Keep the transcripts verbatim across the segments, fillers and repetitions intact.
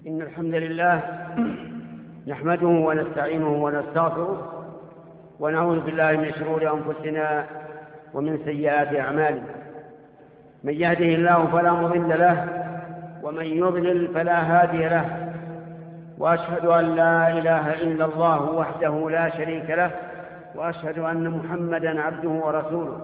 إن الحمد لله نحمده ونستعينه ونستغفره ونعوذ بالله من شرور أنفسنا ومن سيئات أعمالنا. من يهده الله فلا مضل له ومن يضلل فلا هادي له، وأشهد أن لا إله إلا الله وحده لا شريك له، وأشهد أن محمدا عبده ورسوله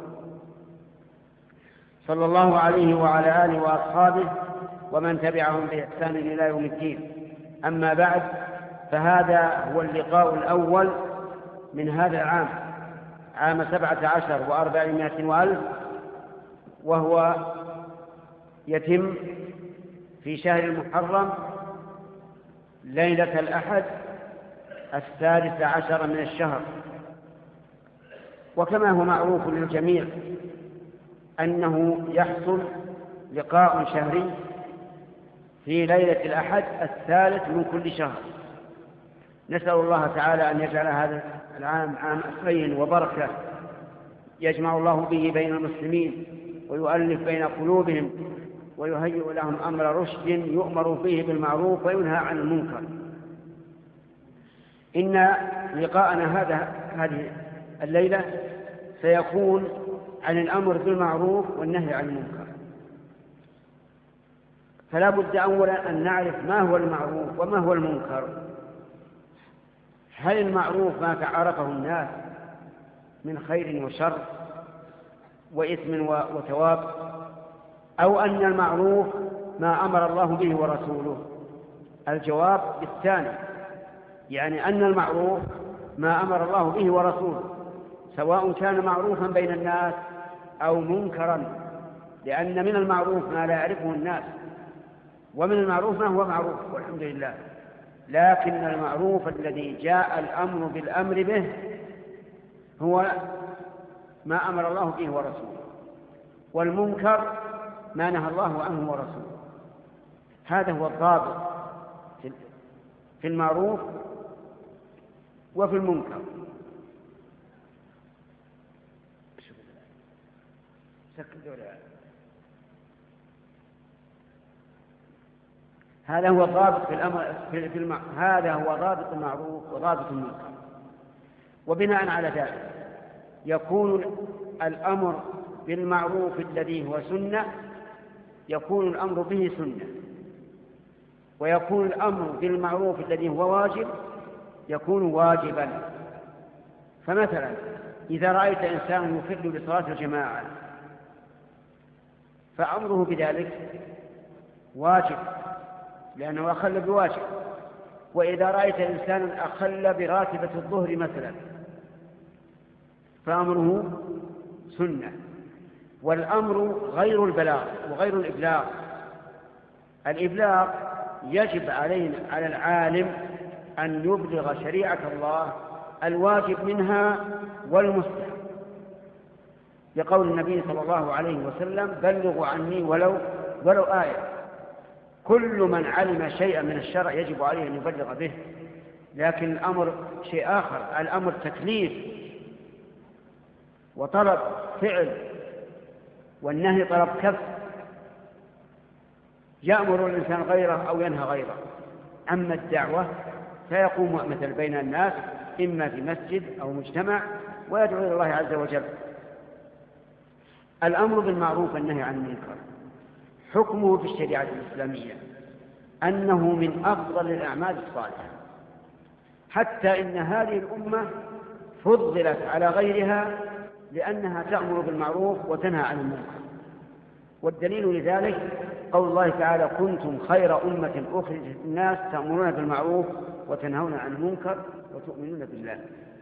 صلى الله عليه وعلى آله وأصحابه ومن تبعهم بإحسان إلى يوم الدين. أما بعد، فهذا هو اللقاء الأول من هذا العام، عام سبعة عشر وأربعمائة وألف، وهو يتم في شهر المحرم ليلة الأحد السادس عشر من الشهر. وكما هو معروف للجميع أنه يحصل لقاء شهري في ليلة الأحد الثالث من كل شهر. نسأل الله تعالى أن يجعل هذا العام عام خير وبركة، يجمع الله به بين المسلمين ويؤلف بين قلوبهم ويهيئ لهم أمر رشد يؤمر فيه بالمعروف وينهى عن المنكر. إن لقاءنا هذا هذه الليلة سيكون عن الأمر بالمعروف والنهي عن المنكر. فلا بد أولا أن نعرف ما هو المعروف وما هو المنكر. هل المعروف ما تعارفه الناس من خير وشر وإثم وثواب، أو أن المعروف ما أمر الله به ورسوله؟ الجواب بالثاني، يعني أن المعروف ما أمر الله به ورسوله، سواء كان معروفا بين الناس أو منكرا، لأن من المعروف ما لا يعرفه الناس، ومن المعروف ما هو معروف والحمد لله. لكن المعروف الذي جاء الأمر بالأمر به هو ما أمر الله به ورسوله، والمنكر ما نهى الله عنه ورسوله. هذا هو الضابط في المعروف وفي المنكر. هذا هو ضابط في الأمر في الم... هذا هو ضابط المعروف وضابط المنكر. وبناء على ذلك يكون الأمر بالمعروف الذي هو سنة يكون الأمر به سنة، ويكون الأمر بالمعروف الذي هو واجب يكون واجبا. فمثلا إذا رأيت إنسان يخل بصلاة الجماعة فأمره بذلك واجب لأنه أخل بواجب. وإذا رأيت إنسانا أخل براتبة الظهر مثلا فأمره سنة. والأمر غير البلاغ وغير الإبلاغ. الإبلاغ يجب علينا على العالم أن يبلغ شريعة الله الواجب منها والمستحب، لقول النبي صلى الله عليه وسلم: بلغوا عني ولو ولو آية. كل من علم شيئا من الشرع يجب عليه أن يبلغ به. لكن الأمر شيء آخر، الأمر تكليف وطلب فعل، والنهي طلب كف. يأمر الإنسان غيره أو ينهى غيره. أما الدعوة فيقوم مثل بين الناس إما في مسجد أو مجتمع ويدعو إلى الله عز وجل. الأمر بالمعروف والنهي عن المنكر حكمه في الشريعة الإسلامية أنه من أفضل الأعمال الصالحة، حتى إن هذه الأمة فضلت على غيرها لأنها تأمر بالمعروف وتنهى عن المنكر. والدليل لذلك قول الله تعالى: كنتم خير أمة أخرجت الناس تأمرون بالمعروف وتنهون عن المنكر وتؤمنون بالله.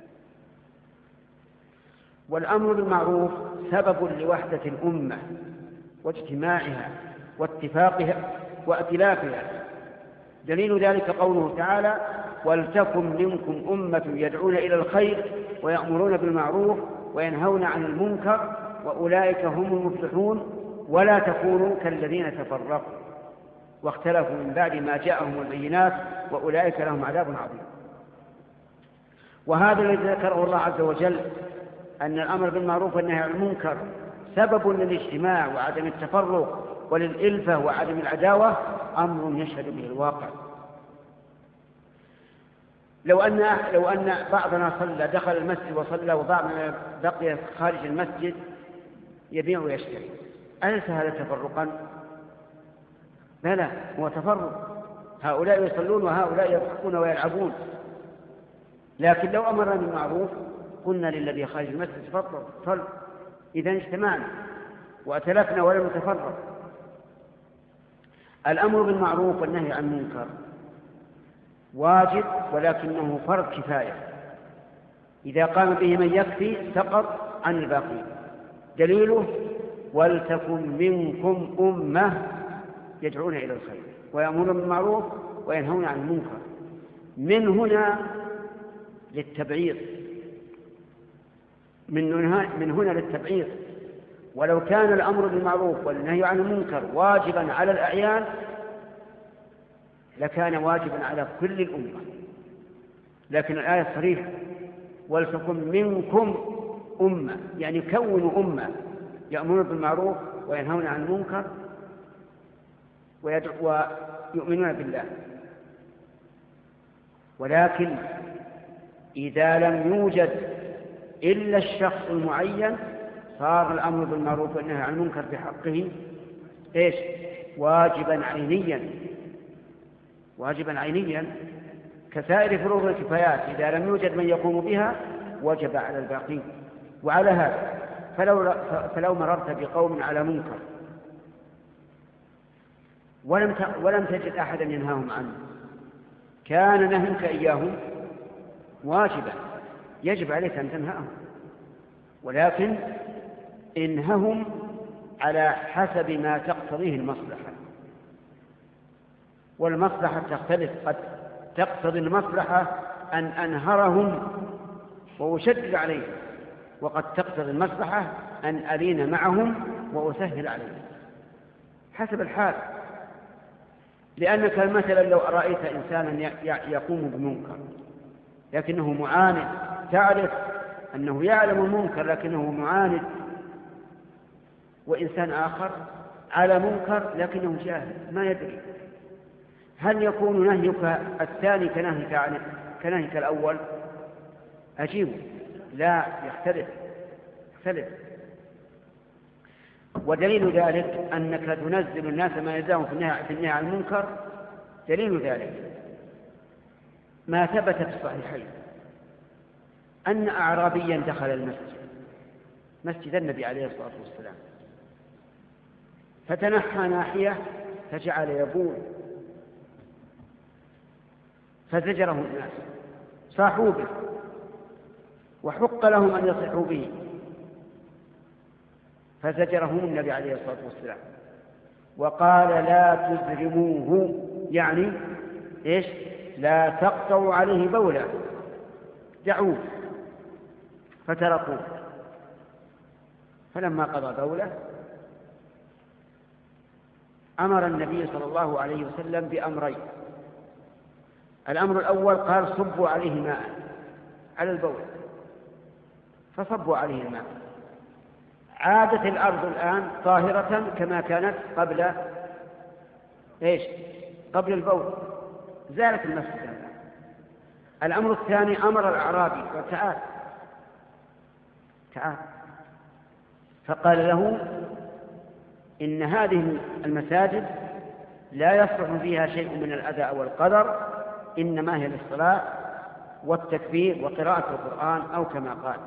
والأمر بالمعروف سبب لوحدة الأمة واجتماعها واتفاقها وائتلافها. دليل ذلك قوله تعالى: ولتكن منكم أمة يدعون إلى الخير ويأمرون بالمعروف وينهون عن المنكر وأولئك هم المفلحون ولا تكونوا كالذين تفرقوا واختلفوا من بعد ما جاءهم البينات وأولئك لهم عذاب عظيم. وهذا الذي ذكره الله عز وجل أن الأمر بالمعروف والنهي عن المنكر سبب للاجتماع وعدم التفرق وللإلفة وعدم العداوة أمر يشهد به الواقع. لو أن لو أن بعضنا صلى دخل المسجد وصلى وبعضنا بقي خارج المسجد يبيع ويشتري، أليس هذا تفرقا؟ لا، هو تفرق، هؤلاء يصلون وهؤلاء يضحكون ويلعبون. لكن لو أمرنا بالمعروف قلنا للذي خارج المسجد تفضل صل، إذا اجتمعنا وأتلفنا ولم نتفرق. الأمر بالمعروف والنهي عن المنكر واجب، ولكنه فرض كفاية، إذا قام به من يكفي سقط عن الباقين. دليله ولتكن منكم أمة يدعون إلى الخير ويأمرون بالمعروف وينهون عن المنكر. من هنا للتبعيض، من هنا للتبعيض. ولو كان الأمر بالمعروف والنهي عن المنكر واجبا على الأعيان لكان واجبا على كل الأمة، لكن الآية صريحة ولتكن منكم أمة، يعني كونوا أمة يأمرون بالمعروف وينهون عن المنكر ويؤمنون بالله. ولكن إذا لم يوجد إلا الشخص المعين صار الأمر بالمعروف والنهي عن المنكر بحقه إيش؟ واجبا عينيا، واجبا عينيا كسائر فروض الكفايات، إذا لم يوجد من يقوم بها وجب على الباقين. وعلى هذا فلو, فلو مررت بقوم على منكر ولم ولم تجد أحدا ينهاهم عنه، كان نهيك إياهم واجبا، يجب عليك أن تنهاهم، ولكن انههم على حسب ما تقتضيه المصلحة، والمصلحة تختلف، قد تقتضي المصلحة أن أنهرهم وأشدد عليهم، وقد تقتضي المصلحة أن ألين معهم وأسهل عليهم حسب الحال. لأنك مثلا لو رأيت إنسانا يقوم بمنكر لكنه معاند، تعرف أنه يعلم المنكر لكنه معاند، وإنسان آخر على منكر لكنه جاهل ما يدري، هل يكون نهيك الثاني كنهيك عن كنهيك الأول؟ أجيبه لا، يختلف يختلف. ودليل ذلك أنك تنزل الناس ما يزاهم في النهي عن المنكر، دليل ذلك ما ثبت في الصحيحين أن أعرابيا دخل المسجد، مسجد النبي عليه الصلاة والسلام، فتنحى ناحية فجعل يبول، فزجره الناس، صاحوا به وحق لهم أن يصيحوا به، فزجرهم النبي عليه الصلاة والسلام وقال لا تزرموه، يعني إيش؟ لا تقطعوا عليه بولا، دعوه، فتركوه. فلما قضى بوله أمر النبي صلى الله عليه وسلم بأمرين. الأمر الأول قال صبوا عليه ماء على البول، فصبوا عليه الماء، عادت الأرض الآن طاهرة كما كانت قبل إيش؟ قبل البول، زالت المسجد. الأمر الثاني أمر الأعرابي وتعال تعال فقال له إن هذه المساجد لا يصلح فيها شيء من الأذى والقدر، إنما هي للصلاة والتكبير وقراءة القرآن أو كما قال.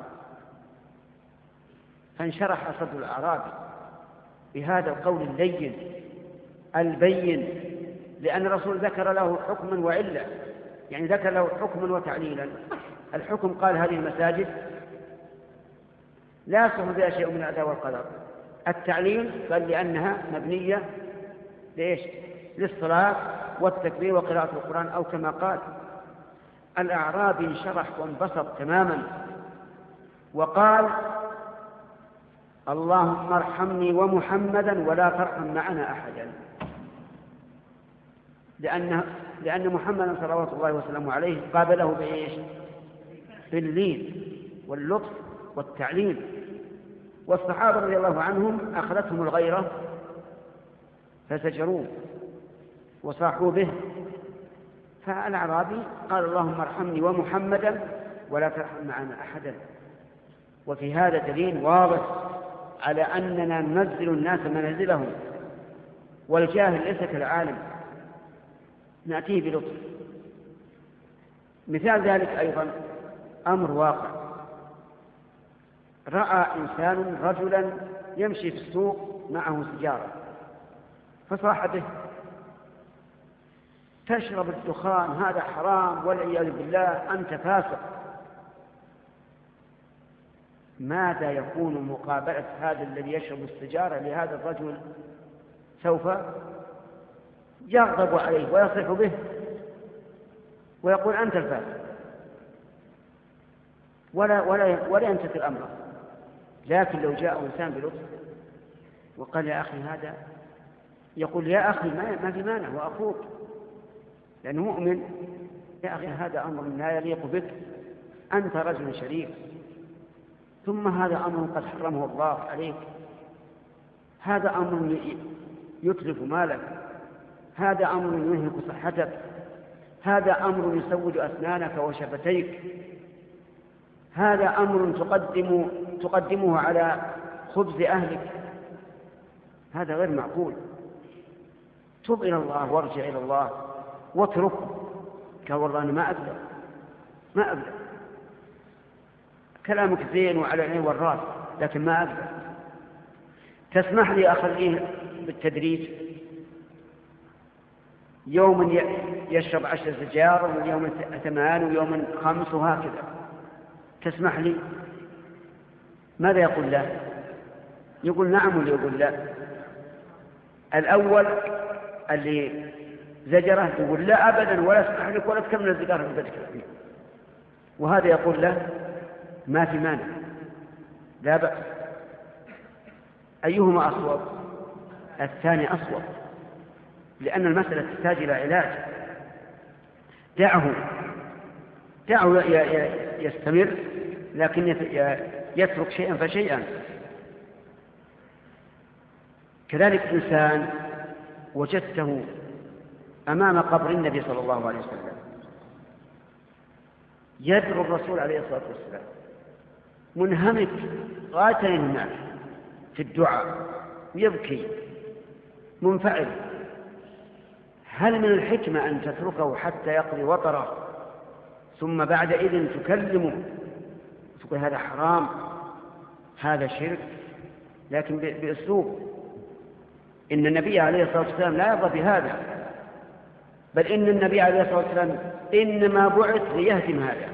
فانشرح صدر الأعرابي بهذا القول اللين البين، لأن الرسول ذكر له حكما وعلة، يعني ذكر له حكما وتعليلا. الحكم قال هذه المساجد لا يصلح فيها شيء من الأذى والقدر، التعليل قال لأنها مبنية لإيش؟ للصلاة والتكبير وقراءة القرآن أو كما قال. الأعرابي انشرح وانبسط تماما وقال اللهم ارحمني ومحمدا ولا ترحم معنا أحدا، لأن, لأن محمدا صلوات الله وسلامه عليه قابله بإيش؟ باللين واللطف والتعليم. والصحابة رضي الله عنهم أخذتهم الغيرة فزجروه وصاحوا به فالأعرابي قال اللهم ارحمني ومحمدا ولا ترحم معنا أحدا. وفي هذا دليل واضح على أننا ننزل الناس منازلهم، والجاهل ليس كالعالم، نأتيه بلطف. مثال ذلك أيضا أمر واقع، رأى إنسان رجلا يمشي في السوق معه سجارة فصاح به: تشرب الدخان، هذا حرام والعياذ بالله، أنت فاسق. ماذا يكون مقابلة هذا الذي يشرب السجارة لهذا الرجل؟ سوف يغضب عليه ويصيح به ويقول أنت الفاسق، ولا, ولا, ولا يمتثل أمره. لكن لو جاء إنسان بلطف وقال يا أخي هذا، يقول يا أخي ما في مانع وأخوك لأنه مؤمن، يا أخي هذا أمر لا يليق بك، أنت رجل شريف، ثم هذا أمر قد حرمه الله عليك، هذا أمر يتلف مالك، هذا أمر ينهك صحتك، هذا أمر يسود أسنانك وشفتيك، هذا أمر تقدم تقدمه على خبز أهلك، هذا غير معقول. تب إلى الله وارجع إلى الله واتركه. قال والله أنا ما أقدر ما أقدر كلامك زين وعلى العين والراس، لكن ما أقدر. تسمح لي أخليه بالتدريج، يوم يشرب عشر سجار ويوم ثمان ويوم خمس وهكذا، تسمح لي؟ ماذا يقول له؟ يقول نعم ولا يقول لا؟ الأول اللي زجره يقول لا أبدا ولا اسمح لك ولا تكمل السجارة اللي بدك فيه، وهذا يقول له ما في مانع لا بأس. أيهما أصوب؟ الثاني أصوب، لأن المسألة تحتاج إلى علاج. دعه دعه يستمر، لكن يترك شيئا فشيئا. كذلك إنسان وجدته أمام قبر النبي صلى الله عليه وسلم يدعو الرسول عليه الصلاة والسلام منهمك غاية الناس في الدعاء ويبكي منفعل، هل من الحكمة أن تتركه حتى يقضي وطره ثم بعد إذن تكلمه تقول هذا حرام هذا شرك، لكن بأسلوب؟ إن النبي عليه الصلاة والسلام لا يرضى بهذا، بل إن النبي عليه الصلاة والسلام إنما بعث ليهدم هذا.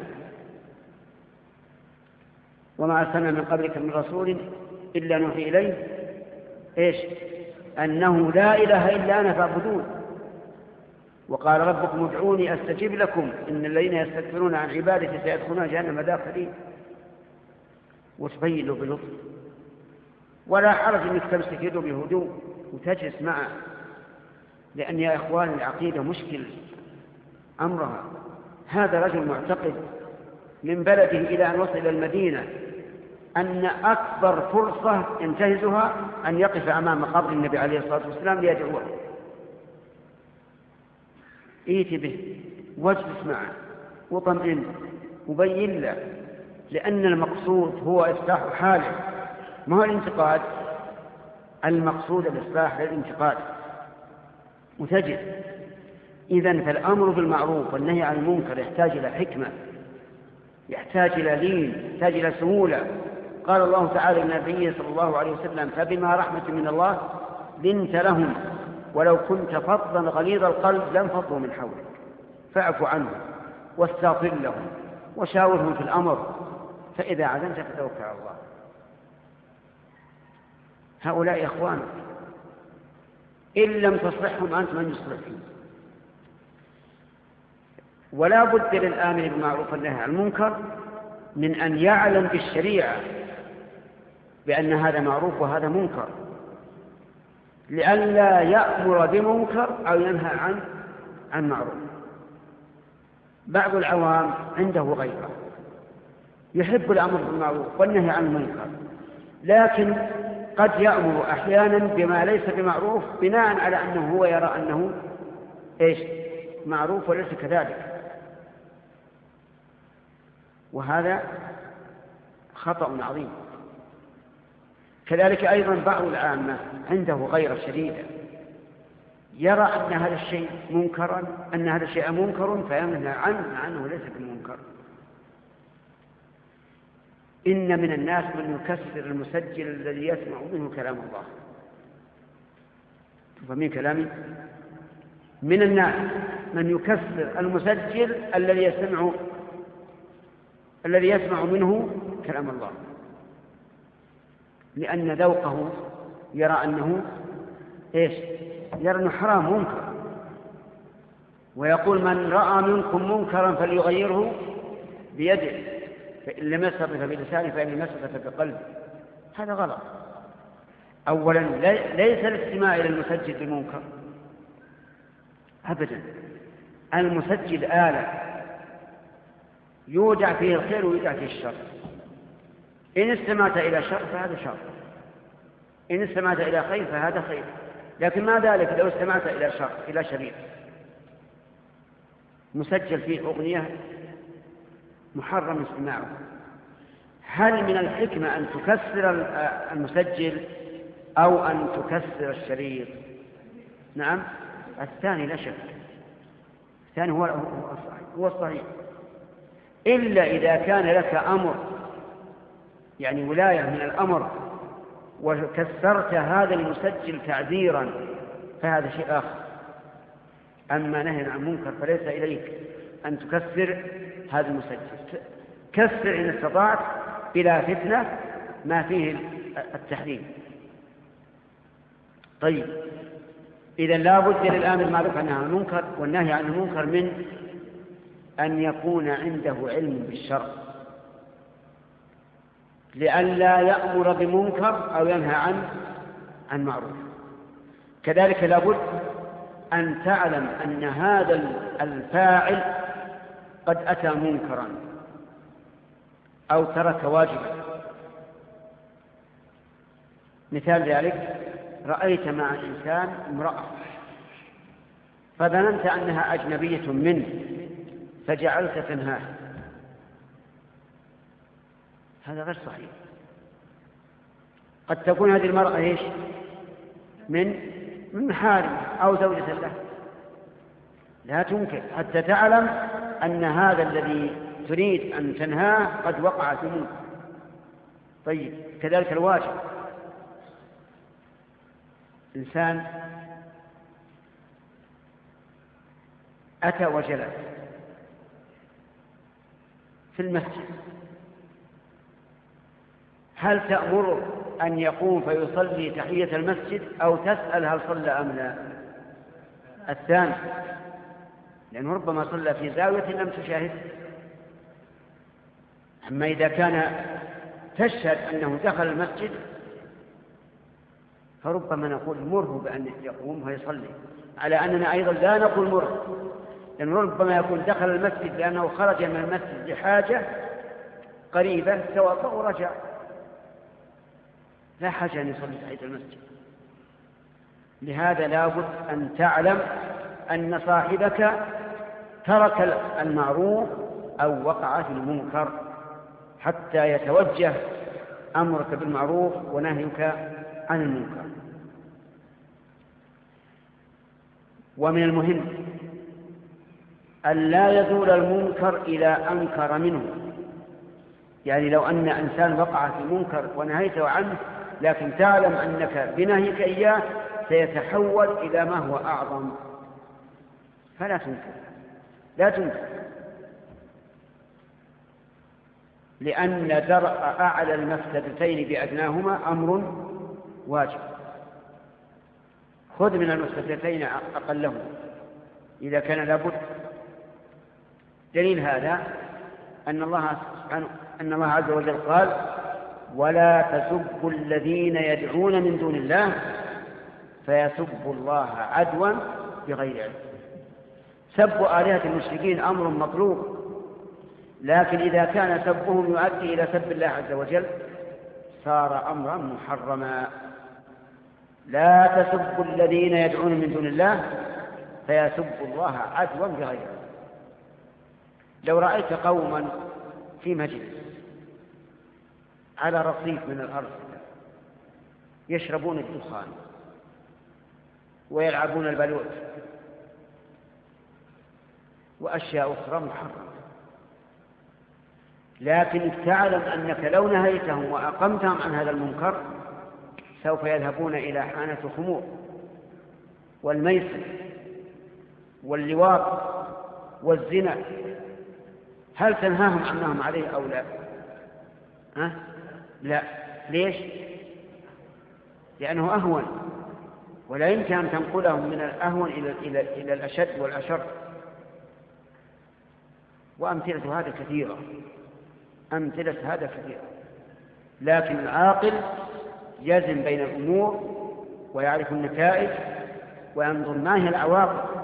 وما أرسلنا من قبلك من رسول إلا نوحي إليه إيش؟ أنه لا إله إلا أنا فاعبدون. وقال ربكم ادعوني أستجب لكم إن الذين يستكبرون عن عبادتي سيدخلون جهنم داخلين. وتبين له بلطف، ولا حرج أنك تمسك يده بهدوء وتجلس معه، لأن يا إخوان العقيدة مشكل أمرها. هذا رجل معتقد من بلده إلى أن وصل إلى المدينة أن أكبر فرصة ينتهزها أن يقف أمام قبر النبي عليه الصلاة والسلام ليدعوه. ائت به واجلس معه وطمئن وبين له، لأن المقصود هو إصلاح حاله ما هو الانتقاد. المقصود الإصلاح للانتقاد. وتجد إذن فالأمر بالمعروف والنهي عن المنكر يحتاج إلى حكمة، يحتاج إلى لين، يحتاج إلى سهولة. قال الله تعالى للنبي صلى الله عليه وسلم فبما رحمة من الله لنت لهم ولو كنت فظا غليظ القلب لانفضوا من حولك فاعف عنهم واستغفر لهم وشاورهم في الأمر فإذا عزمت فتوكل على الله. هؤلاء إخوانك إن لم تصلحهم أنت من يصلحهم. ولا بد للآمر بالمعروف والنهي عن المنكر من أن يعلم بالشريعة بأن هذا معروف وهذا منكر، لئلا يأمر بمنكر أو ينهى عن عن معروف. بعض العوام عنده غيره يحب الأمر بالمعروف والنهي عن المنكر، لكن قد يأمر أحيانا بما ليس بمعروف بناء على أنه هو يرى أنه إيش معروف وليس كذلك، وهذا خطأ عظيم. كذلك أيضا بعض العامة عنده غيرة شديدة، يرى أن هذا الشيء منكرا أن هذا الشيء منكر فينهى عنه مع أنه ليس بمنكر. إن من الناس من يكسر المسجل الذي يسمع منه كلام الله. فمن كلامي من الناس من يكسر المسجل الذي يسمع الذي يسمع منه كلام الله، لأن ذوقه يرى أنه إيش؟ يرى أنه حرام منكر، ويقول من رأى منكم منكرا فليغيره بيده فإن لم يستطع بلسانه فإن لم يستطع بقلبه. هذا غلط. أولا ليس الاستماع إلى المسجل بمنكر أبدا. المسجل آلة يودع فيه الخير ويودع فيه الشر. إن استمعت إلى شر فهذا شر، إن استمعت إلى خير فهذا خير. لكن ما ذلك لو استمعت إلى شر إلى شريط مسجل فيه أغنية محرم استماعه، هل من الحكمة أن تكسر المسجل أو أن تكسر الشريط؟ نعم، الثاني لا شك، الثاني هو الصحيح، هو الصحيح، إلا إذا كان لك أمر يعني ولاية من الأمر وكسرت هذا المسجل تعذيرا فهذا شيء آخر. أما نهي عن منكر فليس إليك أن تكسر هذا المسجل. كسر إن استطعت بلا فتنة ما فيه التحريم. طيب، إذا لا بد للآمر بالمعروف والنهي عن المنكر والنهي عن المنكر من أن يكون عنده علم بالشرع، لئلا يأمر بمنكر أو ينهى عن عن معروف. كذلك لا بد أن تعلم أن هذا الفاعل قد أتى منكرا أو ترك واجبا. مثال ذلك: رأيت مع إنسان امرأة فظننت أنها أجنبية منه فجعلت تنهاه، هذا غير صحيح. قد تكون هذه المرأة إيش؟ من من محارم أو زوجة له، لا تنكر حتى تعلم أن هذا الذي تريد أن تنهاه قد وقع في منكر. طيب، كذلك الواجب: إنسان أتى وجلس في المسجد، هل تأمره أن يقوم فيصلي تحية المسجد أو تسأل هل صلى أم لا؟ الثاني، لأنه ربما صلى في زاوية لم تشاهد. أما إذا كان تشهد أنه دخل المسجد فربما نقول مره بأن يقوم ويصلي، على أننا أيضا لا نقول مره، لأنه ربما يكون دخل المسجد لأنه خرج من المسجد لحاجة قريبة توضأ ورجع، لا حاجة أن يصلي تحية المسجد. لهذا لابد أن تعلم أن صاحبك ترك المعروف أو وقع في المنكر حتى يتوجه أمرك بالمعروف ونهيك عن المنكر. ومن المهم أن لا يزول المنكر إذا أنكر منه، يعني لو أن إنسان وقع في منكر ونهيته عنه لكن تعلم أنك بنهيك إياه سيتحول إلى ما هو أعظم فلا تنكر، لا تنكر، لأن درء أعلى المفسدتين بأدناهما أمر واجب. خذ من المفسدتين أقلهما إذا كان لابد. دليل هذا أن الله أن الله عز وجل قال: ولا تسبوا الذين يدعون من دون الله فيسبوا الله عدوا بغير علم. سب آلهة المشركين أمر مطلوب، لكن إذا كان سبهم يؤدي إلى سب الله عز وجل صار أمرا محرما. لا تسبوا الذين يدعون من دون الله فيسب الله عدوا بغير علم. لو رأيت قوما في مجلس على رصيف من الأرض يشربون الدخان ويلعبون البلوت وأشياء أخرى محرمة، لكن تعلم أنك لو نهيتهم وأقمتهم عن هذا المنكر سوف يذهبون إلى حانة الخمور والميسر واللواط والزنا، هل تنهاهم عنهم عليه أو لا؟ ها؟ لا. ليش؟ لأنه أهون، ولا يمكن أن تنقلهم من الأهون إلى, إلى, إلى الأشد والأشر. وأمثلة هذا كثيرة، أمثلة هذا كثيرة، لكن العاقل يزن بين الأمور ويعرف النتائج وينظر ما هي العواقب.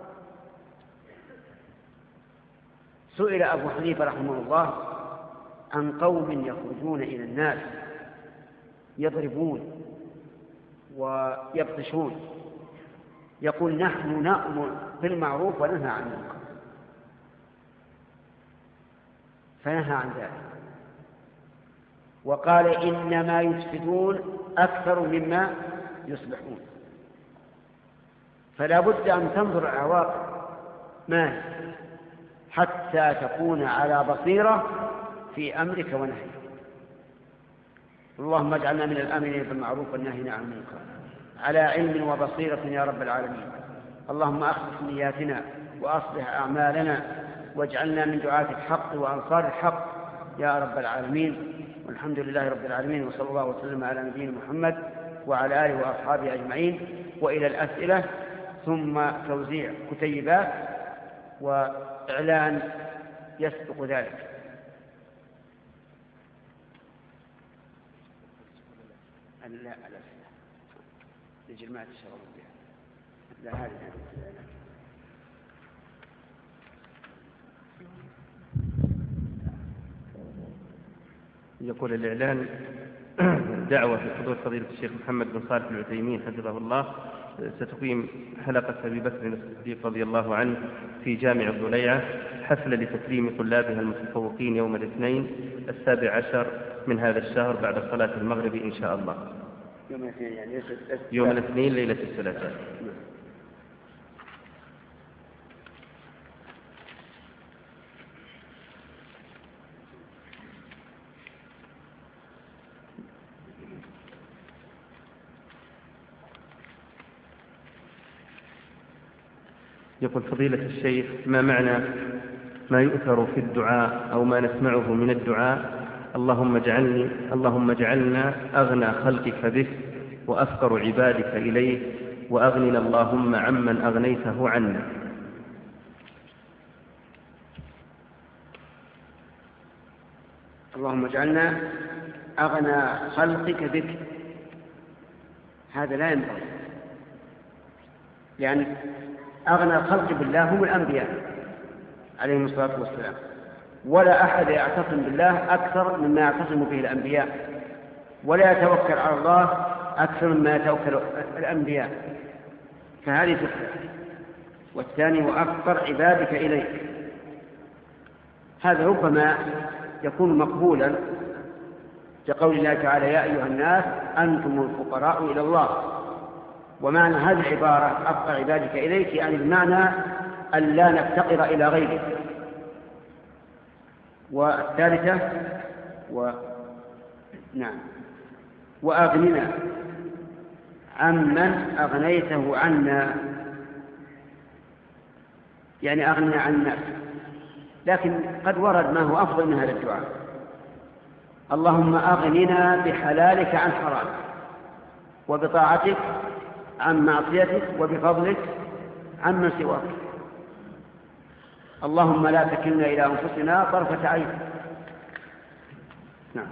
سئل أبو حنيفة رحمه الله عن قوم يخرجون إلى الناس يضربون ويبطشون، يقول نحن نأمر بالمعروف وننهى عن المنكر، فنهى عن ذلك وقال إنما يفسدون أكثر مما يصلحون. فلا بد أن تنظر العواقب ما حتى تكون على بصيرة في أمرك ونهيك. اللهم اجعلنا من الآمنين بالمعروف والناهين عن المنكر على علم وبصيرة يا رب العالمين. اللهم أخلص نياتنا وأصلح أعمالنا واجعلنا من دعاة الحق وأنصار الحق يا رب العالمين. والحمد لله رب العالمين، وصلى الله وسلم على نبينا محمد وعلى آله وأصحابه أجمعين. وإلى الأسئلة ثم توزيع كتيبات وإعلان يسبق ذلك. لا الأسئلة لجل ما تشغلون بها، لا هذه يقول الإعلان دعوة في حضور فضيلة الشيخ محمد بن صالح العثيمين حفظه الله، ستقيم حلقة أبي بكر الصديق رضي الله عنه في جامع الضليعة، حفلة لتكريم طلابها المتفوقين يوم الاثنين السابع عشر من هذا الشهر بعد صلاة المغرب إن شاء الله. يوم الاثنين يعني يوم الاثنين ليلة الثلاثاء. يقول فضيلة الشيخ ما معنى ما يؤثر في الدعاء أو ما نسمعه من الدعاء اللهم اجعلني اللهم اجعلنا أغنى خلقك بك وأفقر عبادك إليك وأغننا اللهم عمن أغنيته عنا؟ اللهم اجعلنا أغنى خلقك بك، هذا لا ينبغي، لأن أغنى الخلق بالله هم الأنبياء عليهم الصلاة والسلام، ولا أحد يعتصم بالله أكثر مما يعتصم به الأنبياء، ولا يتوكل على الله أكثر مما يتوكل الأنبياء، فهذه تكفر. والثاني وأفقر عبادك إليك، هذا ربما يكون مقبولا كقول الله تعالى يا أيها الناس أنتم الفقراء إلى الله، ومعنى هذه العبارة أفقر عبادك إليك يعني بمعنى أن لا نفتقر إلى غيرك. والثالثة و... نعم وأغننا عمن أغنيته عنا، يعني أغننا عن الناس، لكن قد ورد ما هو أفضل من هذا الدعاء، اللهم أغننا بحلالك عن حرامك وبطاعتك عن معصيتك وبفضلك عمن سواك، اللهم لا تكلنا إلى أنفسنا طرفة عين. نعم.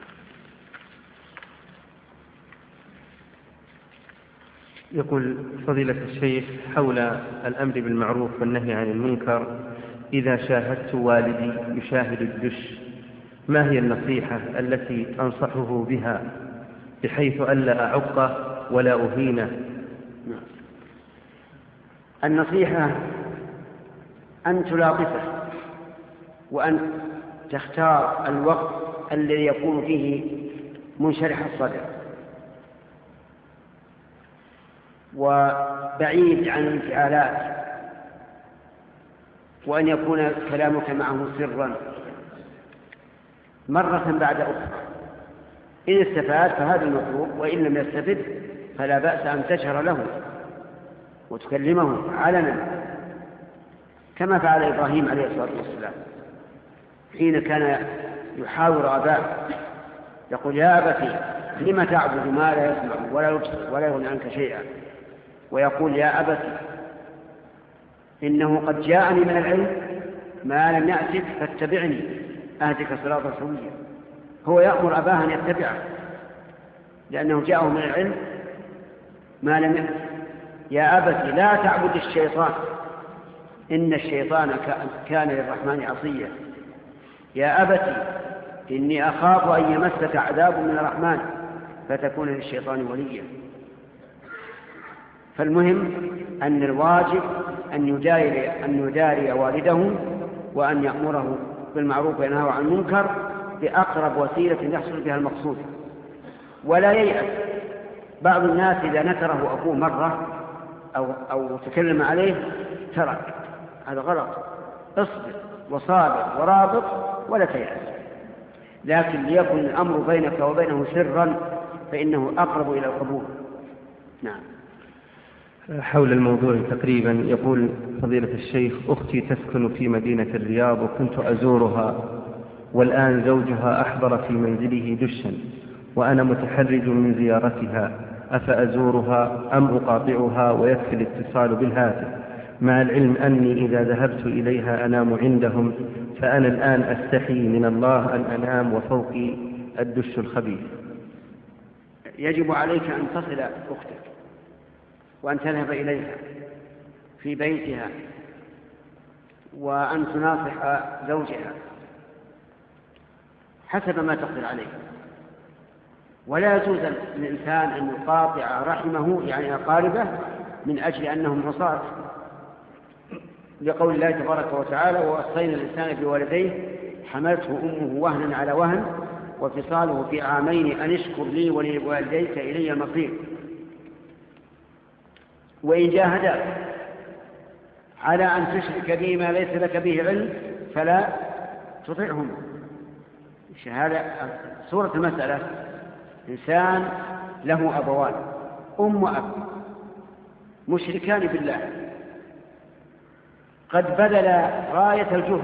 يقول فضيلة الشيخ حول الأمر بالمعروف والنهي عن المنكر، إذا شاهدت والدي يشاهد الدش ما هي النصيحة التي أنصحه بها بحيث ألا أعقه ولا أهينه؟ النصيحة أن تلاطفه وأن تختار الوقت الذي يكون فيه منشرح الصدر وبعيد عن الانفعالات، وأن يكون كلامك معه سرا مرة بعد أخرى. إن استفاد فهذا المطلوب، وإن لم يستفد فلا بأس أن تجهر له وتكلمه علنا كما فعل إبراهيم عليه الصلاة والسلام حين كان يحاور أباه يقول: يا أبتي لم تعبد ما لا يسمع ولا يبصر ولا يغني عنك شيئا، ويقول: يا أبتي إنه قد جاءني من العلم ما لم يأتك فاتبعني أهدك صراطا سويا. هو يأمر أباه أن يتبعه لأنه جاءه من العلم ما لم يأتك. يا أبتي لا تعبد الشيطان إن الشيطان كان للرحمن عصيا. يا أبتي إني أخاف أن يمسك عذاب من الرحمن فتكون للشيطان وليا. فالمهم أن الواجب أن يداري, أن يداري والده وأن يأمره بالمعروف وينهى عن المنكر بأقرب وسيلة يحصل بها المقصود، ولا ييأس. بعض الناس إذا نكره أبوه مرة أو, أو تكلم عليه ترك، هذا غلط. اصبر وصابر ورابط ولا تيأس، لكن ليكن الأمر بينك وبينه سرا فإنه أقرب إلى القبول. نعم. حول الموضوع تقريبا يقول فضيلة الشيخ: أختي تسكن في مدينة الرياض وكنت أزورها، والآن زوجها أحضر في منزله دشا وأنا متحرج من زيارتها، أفأزورها أم أقاطعها ويكفي الاتصال بالهاتف، مع العلم أني إذا ذهبت إليها أنام عندهم، فأنا الآن أستحي من الله أن أنام وفوقي الدش الخبيث. يجب عليك أن تصل أختك وأن تذهب إليها في بيتها وأن تناصح زوجها حسب ما تقدر عليه. ولا يجوز للإنسان أن يقاطع رحمه يعني أقاربه من أجل أنهم عصاة، لقول الله تبارك وتعالى: ووصينا الإنسان بوالديه حملته أمه وهنا على وهن وفصاله في عامين أن اشكر لي ولوالديك إلي المصير. وإن جاهداك على أن تشرك به ما ليس لك به علم فلا تطعهما. هذا صورة المسألة: إنسان له أبوان أم وأب مشركان بالله، قد بذل غاية الجهد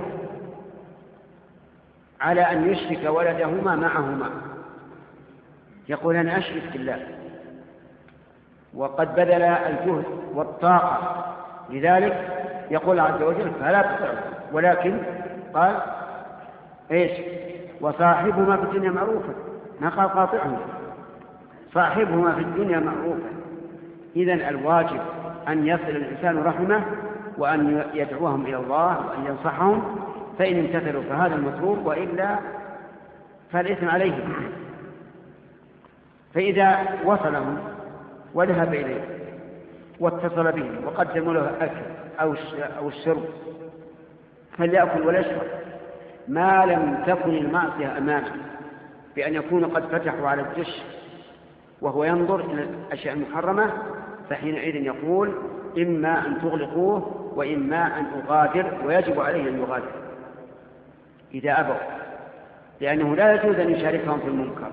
على أن يشرك ولدهما معهما، يقول: أنا أشرك بالله، وقد بذل الجهد والطاقة لذلك. يقول عز وجل: فلا تطعه، ولكن قال إيش؟ وصاحبهما في الدنيا معروفا، ما قال قاطعهما، صاحبهما في الدنيا معروفا. إذن الواجب أن يصل الإنسان رحمه وأن يدعوهم إلى الله وأن ينصحهم، فإن امتثلوا فهذا المطلوب، وإلا فالإثم عليهم. فإذا وصلهم وذهب إليه واتصل بهم وقدموا له أكل أو الشرب فليأكل ولا يشرب، ما لم تكن المعصية أمامه، بأن يكونوا قد فتحوا على الدش وهو ينظر إلى الأشياء المحرمة، فحينئذ يقول: إما أن تغلقوه وإما أن أغادر، ويجب عليه أن يغادر إذا أبوا، لأنه لا يجوز أن يشاركهم في المنكر.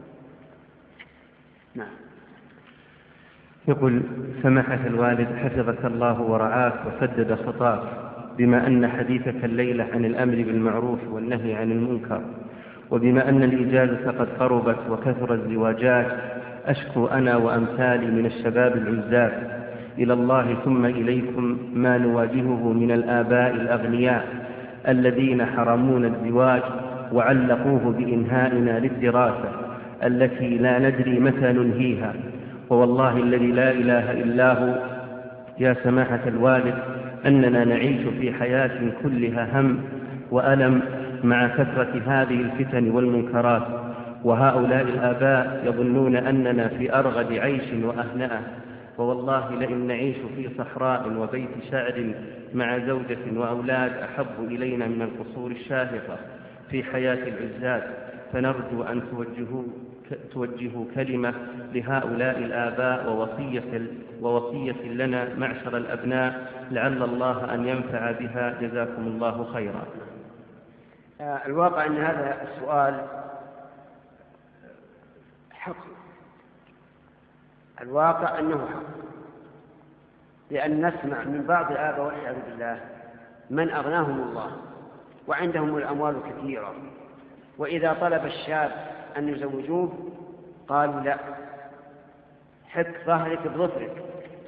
نعم. يقول: سماحة الوالد حفظك الله ورعاك وسدد خطاك، بما أن حديثك الليلة عن الأمر بالمعروف والنهي عن المنكر، وبما أن الإجازة قد قربت وكثر الزواجات، أشكو أنا وأمثالي من الشباب العزاب إلى الله ثم إليكم ما نواجهه من الآباء الأغنياء الذين حرمونا الزواج وعلقوه بإنهائنا للدراسة التي لا ندري متى ننهيها. ووالله الذي لا إله إلا هو يا سماحة الوالد أننا نعيش في حياة كلها هم وألم مع كثرة هذه الفتن والمنكرات، وهؤلاء الآباء يظنون أننا في أرغد عيش وأهنأة، ووالله لئن نعيش في صحراء وبيت شعر مع زوجة وأولاد أحب إلينا من القصور الشاهقة في حياة العزاب، فنرجو أن توجهوا, توجهوا كلمة لهؤلاء الآباء ووصية, ووصية لنا معشر الأبناء لعل الله أن ينفع بها، جزاكم الله خيرا. الواقع أن هذا السؤال حق، الواقع أنه حق، لأن نسمع من بعض الآباء والعياذ بالله من أغناهم الله وعندهم الأموال كثيرة، وإذا طلب الشاب أن يزوجوه قالوا لا، حك ظهرك بظفرك،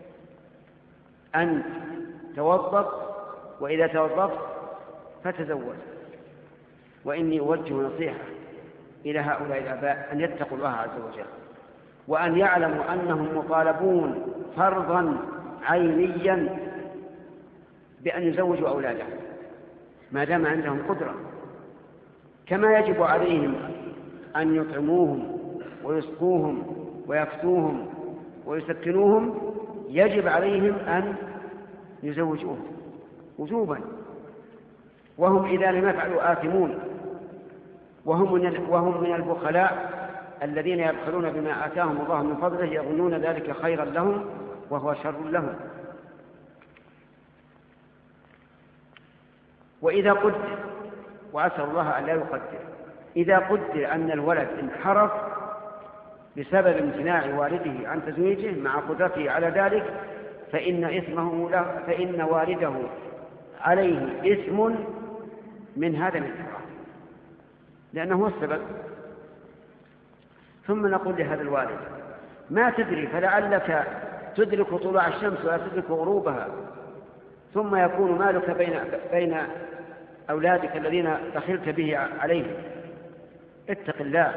أنت توظف، وإذا توظفت فتزوج. وإني أوجه نصيحة إلى هؤلاء الآباء أن يتقوا الله عز وجل، وأن يعلموا أنهم مطالبون فرضا عينيا بأن يزوجوا أولادهم ما دام عندهم قدرة، كما يجب عليهم أن يطعموهم ويسقوهم ويكسوهم ويسكنوهم، يجب عليهم أن يزوجوهم وجوبا، وهم إذا لم يفعلوا آثمون، وهم من وهم من البخلاء الذين يبخلون بما آتاهم الله من فضله، يظنون ذلك خيرا لهم وهو شر لهم. وإذا قدر، وأسأل الله أن لا يقدر، إذا قدر أن الولد انحرف بسبب امتناع والده عن تزويجه مع قدرته على ذلك، فإن إثمه له، فإن والده عليه إثم من هذا الانحراف، لأنه هو السبب. ثم نقول لهذا الوالد ما تدري، فلعلك تدرك طلوع الشمس ولا تدرك غروبها، ثم يكون مالك بين بين أولادك الذين دخلت به عليهم. اتق الله.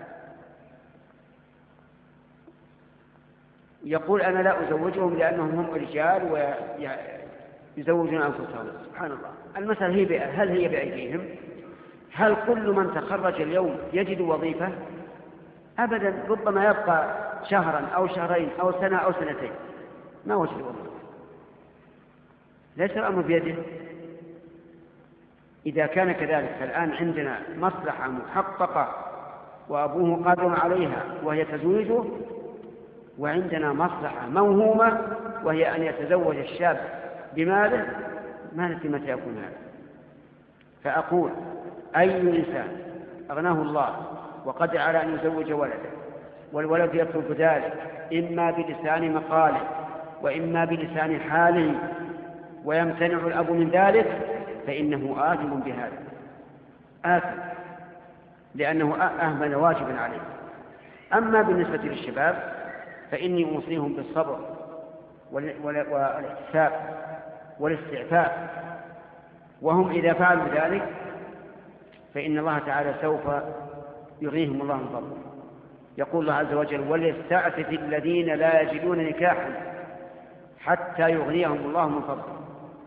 يقول أنا لا أزوجهم لأنهم هم رجال ويزوجون أنفسهم. سبحان الله، المسألة هي بأ... هل هي بأيديهم؟ هل كل من تخرج اليوم يجد وظيفة؟ أبدا، ربما يبقى شهرا أو شهرين أو سنة أو سنتين ما وجد وظيفة. ليس الأمر بيده. إذا كان كذلك فالآن عندنا مصلحة محققة وأبوه قادر عليها وهي تزويجه، وعندنا مصلحة موهومة وهي أن يتزوج الشاب بماله، ما ندري متى يكون هذا. فأقول أي إنسان أغناه الله وقدر على أن يزوج ولده، والولد يطلب ذلك إما بلسان مقاله وإما بلسان حاله، ويمتنع الأب من ذلك، فإنه آثم بهذا، آثم لأنه أهمل واجبا عليه. أما بالنسبة للشباب فإني أوصيهم بالصبر والاحتساب والاستعفاف، وهم إذا فعلوا ذلك فإن الله تعالى سوف يغنيهم الله من فضله. يقول الله عز وجل وليستعفف الذين لا يجدون نكاحا حتى يغنيهم الله من فضله.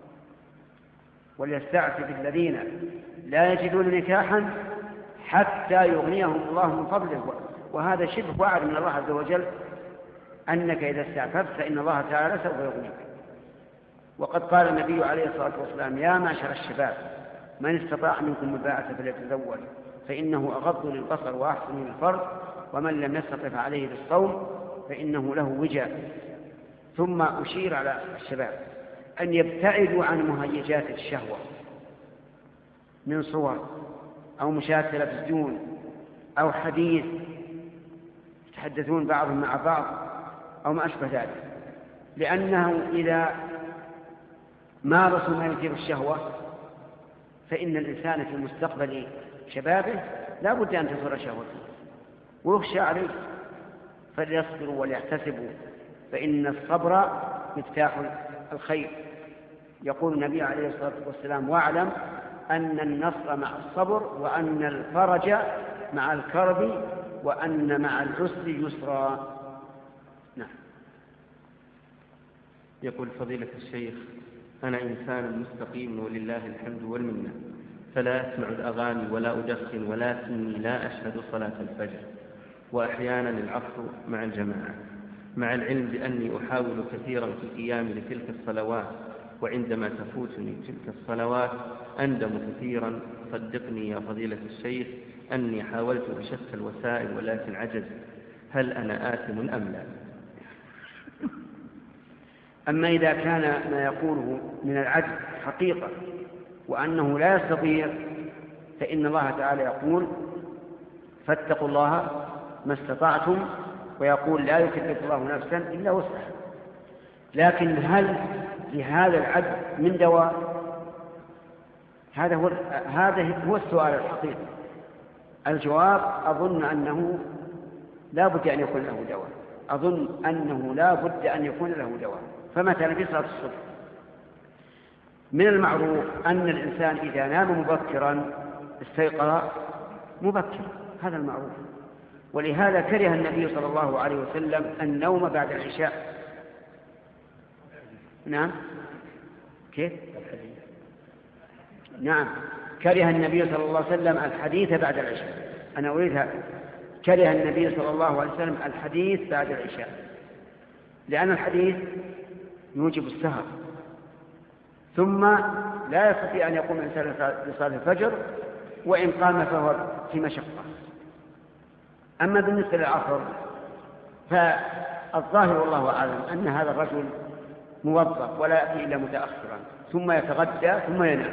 وليستعفف الذين لا يجدون نكاحا حتى يغنيهم الله من فضله، وهذا شبه وعد من الله عز وجل أنك إذا استعففت فإن الله تعالى سوف يغنيك. وقد قال النبي عليه الصلاة والسلام يا معشر الشباب من استطاع منكم الباءة فليتزوج فإنه أغض للبصر وأحسن للفرج، ومن لم يستطع عليه بالصوم فإنه له وجاء. ثم أشير على الشباب أن يبتعدوا عن مهيجات الشهوة من صور أو مشاهدة تلفزيون أو حديث يتحدثون بعضهم مع بعض أو ما أشبه ذلك، لأنه إذا مارسوا ما يثير الشهوة فإن الإنسان في مستقبل شبابه لا بد أن تصير شهوته ويخشى عليه، فليصبروا وليحتسبوا فإن الصبر مفتاح الخير. يقول النبي عليه الصلاة والسلام واعلم أن النصر مع الصبر، وأن الفرج مع الكرب، وأن مع العسر يسرا. نعم. يقول فضيلة الشيخ أنا إنسان مستقيم ولله الحمد والمنة، فلا أسمع الأغاني ولا أدخن، ولكني لا أشهد صلاة الفجر وأحيانا العصر مع الجماعة، مع العلم بأني أحاول كثيرا في القيام لتلك الصلوات، وعندما تفوتني تلك الصلوات أندم كثيرا. صدقني يا فضيلة الشيخ أني حاولت بشتى الوسائل ولكن عجزت، هل أنا آثم أم لا؟ أما إذا كان ما يقوله من العجز حقيقة وأنه لا يستطيع، فإن الله تعالى يقول فاتقوا الله ما استطعتم، ويقول لا يكلف الله نفسا إلا وسعها. لكن هل لهذا العجز من دواء؟ هذا هو هذا هو السؤال الحقيقي. الجواب أظن أنه لا بد أن يكون له دواء، أظن أنه لا بد أن يكون له دواء. فمثلا في صلاة الصبح من المعروف أن الإنسان إذا نام مبكرا استيقظ مبكرا، هذا المعروف. ولهذا كره النبي صلى الله عليه وسلم النوم بعد العشاء. نعم كيف؟ نعم كره النبي صلى الله عليه وسلم الحديث بعد العشاء. أنا أريدها كره النبي صلى الله عليه وسلم الحديث بعد العشاء، لأن الحديث يوجب السهر، ثم لا يستطيع أن يقوم الإنسان لصلاة الفجر، وإن قام فهو في مشقة. أما بالنسبة للعصر فالظاهر والله أعلم أن هذا الرجل موظف ولا يأتي إلا متأخرا، ثم يتغدى ثم ينام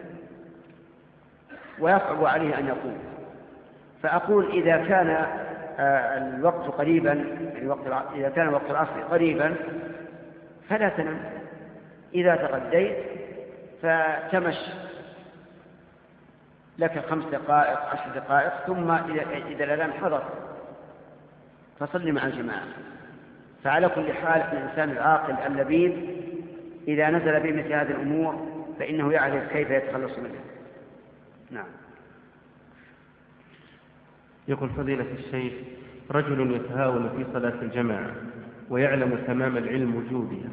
ويصعب عليه أن يقوم. فأقول إذا كان الوقت قريبا، يعني وقت إذا كان وقت العصر قريبا فلا تنم. إذا تغديت فتمش لك خمس دقائق عشر دقائق، ثم إذا الأذان حضر فصل مع الجماعة. فعلى كل حال الإنسان العاقل اللبيب إذا نزل بمثل هذه الأمور فإنه يعرف كيف يتخلص منها. نعم. يقول فضيلة الشيخ رجل يتهاون في صلاة الجماعة ويعلم تمام العلم وجوبها،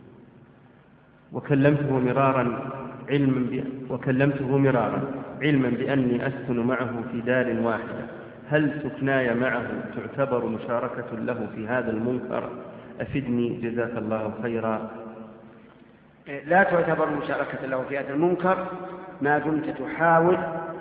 وكلمته مرارا علما وكلمته مرارا علما بأني أسكن معه في دار واحدة، هل سكناي معه تعتبر مشاركة له في هذا المنكر؟ أفدني جزاك الله خيرا. لا تعتبر مشاركة له في هذا المنكر ما دمت تحاول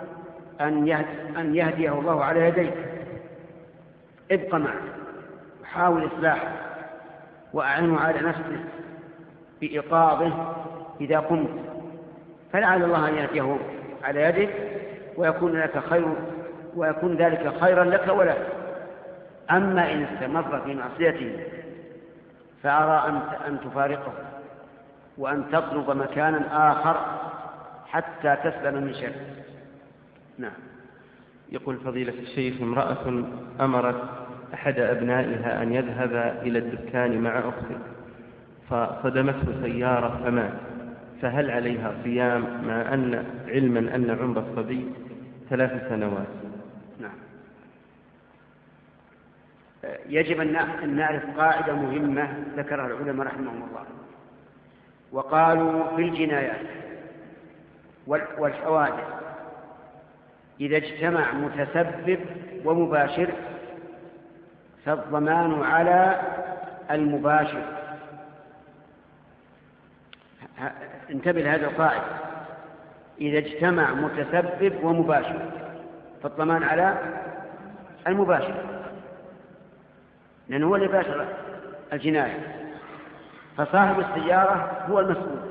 أن يهديه الله على يديك. ابقى معه وحاول إصلاحه وأعنه على نفسه بإيقاظه إذا قمت، فلعل الله أن يهديه على يدك ويكون لك خير، ويكون ذلك خيرا لك وله. أما إن استمر في معصيته فأرى أن تفارقه وأن تطلب مكانا آخر حتى تسلم من شر. نعم. يقول فضيلة الشيخ امرأة أمرت أحد أبنائها أن يذهب إلى الدكان مع أخته فصدمته سيارة فمات، فهل عليها صيام مع أن علما أن عمر الصبي ثلاث سنوات؟ نعم. يجب أن نعرف قاعدة مهمة ذكرها العلماء رحمهم الله، وقالوا في الجنايات والحوادث إذا اجتمع متسبب ومباشر فالضمان على المباشر. انتبه لهذا القاعدة، إذا اجتمع متسبب ومباشر فالضمان على المباشر، لأنه هو اللي باشر الجناية، فصاحب السيارة هو المسؤول،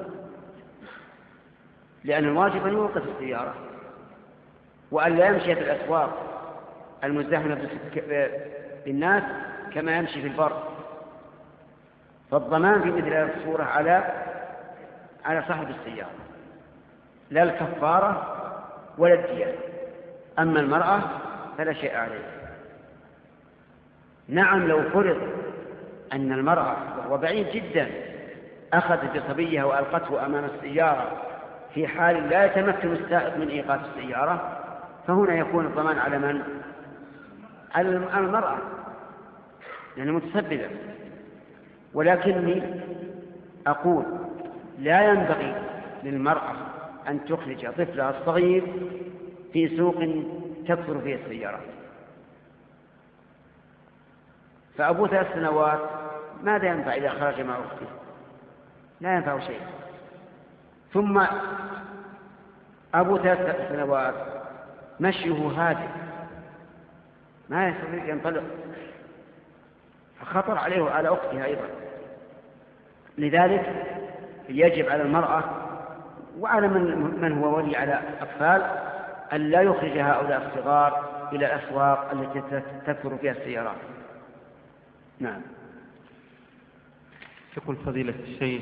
لأن الواجب أن يوقف السيارة وأن لا يمشي في الأسواق المزدحمة بالناس كما يمشي في البر. فالضمان في مثل هذه الصورة على على صاحب السيارة، لا الكفارة ولا الدية. أما المرأة فلا شيء عليها. نعم لو فرض أن المرأة وهو بعيد جدا أخذت بصبيها وألقته أمام السيارة في حال لا يتمكن السائق من إيقاف السيارة، فهنا يكون الضمان على من؟ على المرأة لأنها متسببة. ولكني أقول لا ينبغي للمرأة أن تخرج طفلها الصغير في سوق تكثر فيه السيارات. فأبو ثلاث سنوات ماذا ينفع إذا خرج مع أخته؟ لا ينفع شيء. ثم أبو ثلاث سنوات مشيه هادئ ما يستطيع ينطلق، فخطر عليه وعلى أختها أيضا. لذلك يجب على المرأة وعلى من, من هو ولي على أطفال أن لا يخرج هؤلاء الصغار إلى الأسواق التي تكثر فيها السيارات. نعم. يقول فضيلة الشيخ: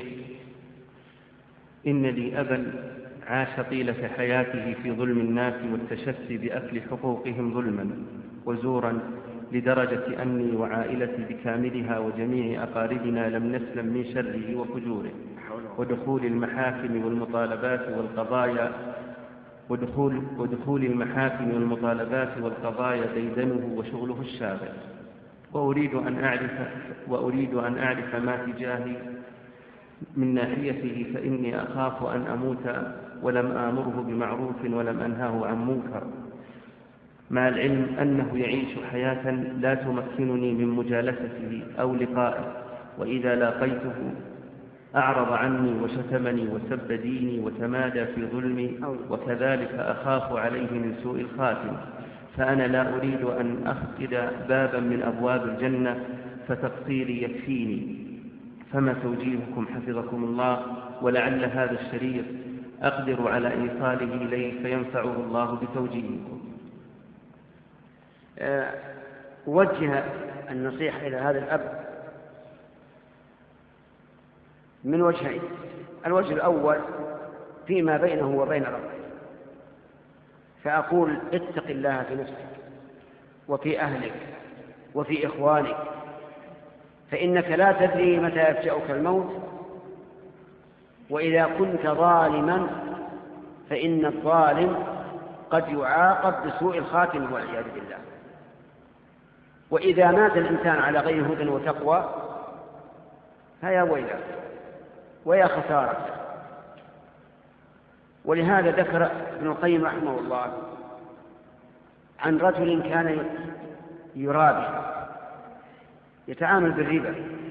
إن لي أبا عاش طيلة حياته في ظلم الناس والتشفي بأكل حقوقهم ظلما وزورا، لدرجة أني وعائلتي بكاملها وجميع أقاربنا لم نسلم من شره وفجوره، ودخول المحاكم والمطالبات والقضايا ودخول, ودخول المحاكم والمطالبات والقضايا ديدنه وشغله الشاغل، وأريد أن أعرف, وأريد أن أعرف ما تجاهي من ناحيته، فإني أخاف أن أموت ولم آمره بمعروف ولم أنهاه عن منكر، مع العلم أنه يعيش حياة لا تمكنني من مجالسته أو لقائه، وإذا لاقيته أعرض عني وشتمني وسب ديني وتمادى في ظلمي، وكذلك أخاف عليه من سوء الخاتم، فأنا لا أريد أن أفقد بابا من أبواب الجنة فتقصيري يكفيني، فما توجيهكم حفظكم الله؟ ولعل هذا الشريط أقدر على إيصاله إليه فينفعه الله بتوجيهكم. وجه النصيحة إلى هذا الأب من وجهين. الوجه الأول فيما بينه وبين ربه، فأقول اتق الله في نفسك وفي أهلك وفي إخوانك، فإنك لا تدري متى يفجأك الموت، وإذا كنت ظالما فإن الظالم قد يعاقب بسوء الخاتم والعياذ بالله. وإذا مات الإنسان على غير هدى وتقوى فيا ويله ويا خسارة. ولهذا ذكر ابن القيم رحمه الله عن رجل كان يرابي يتعامل بالربا،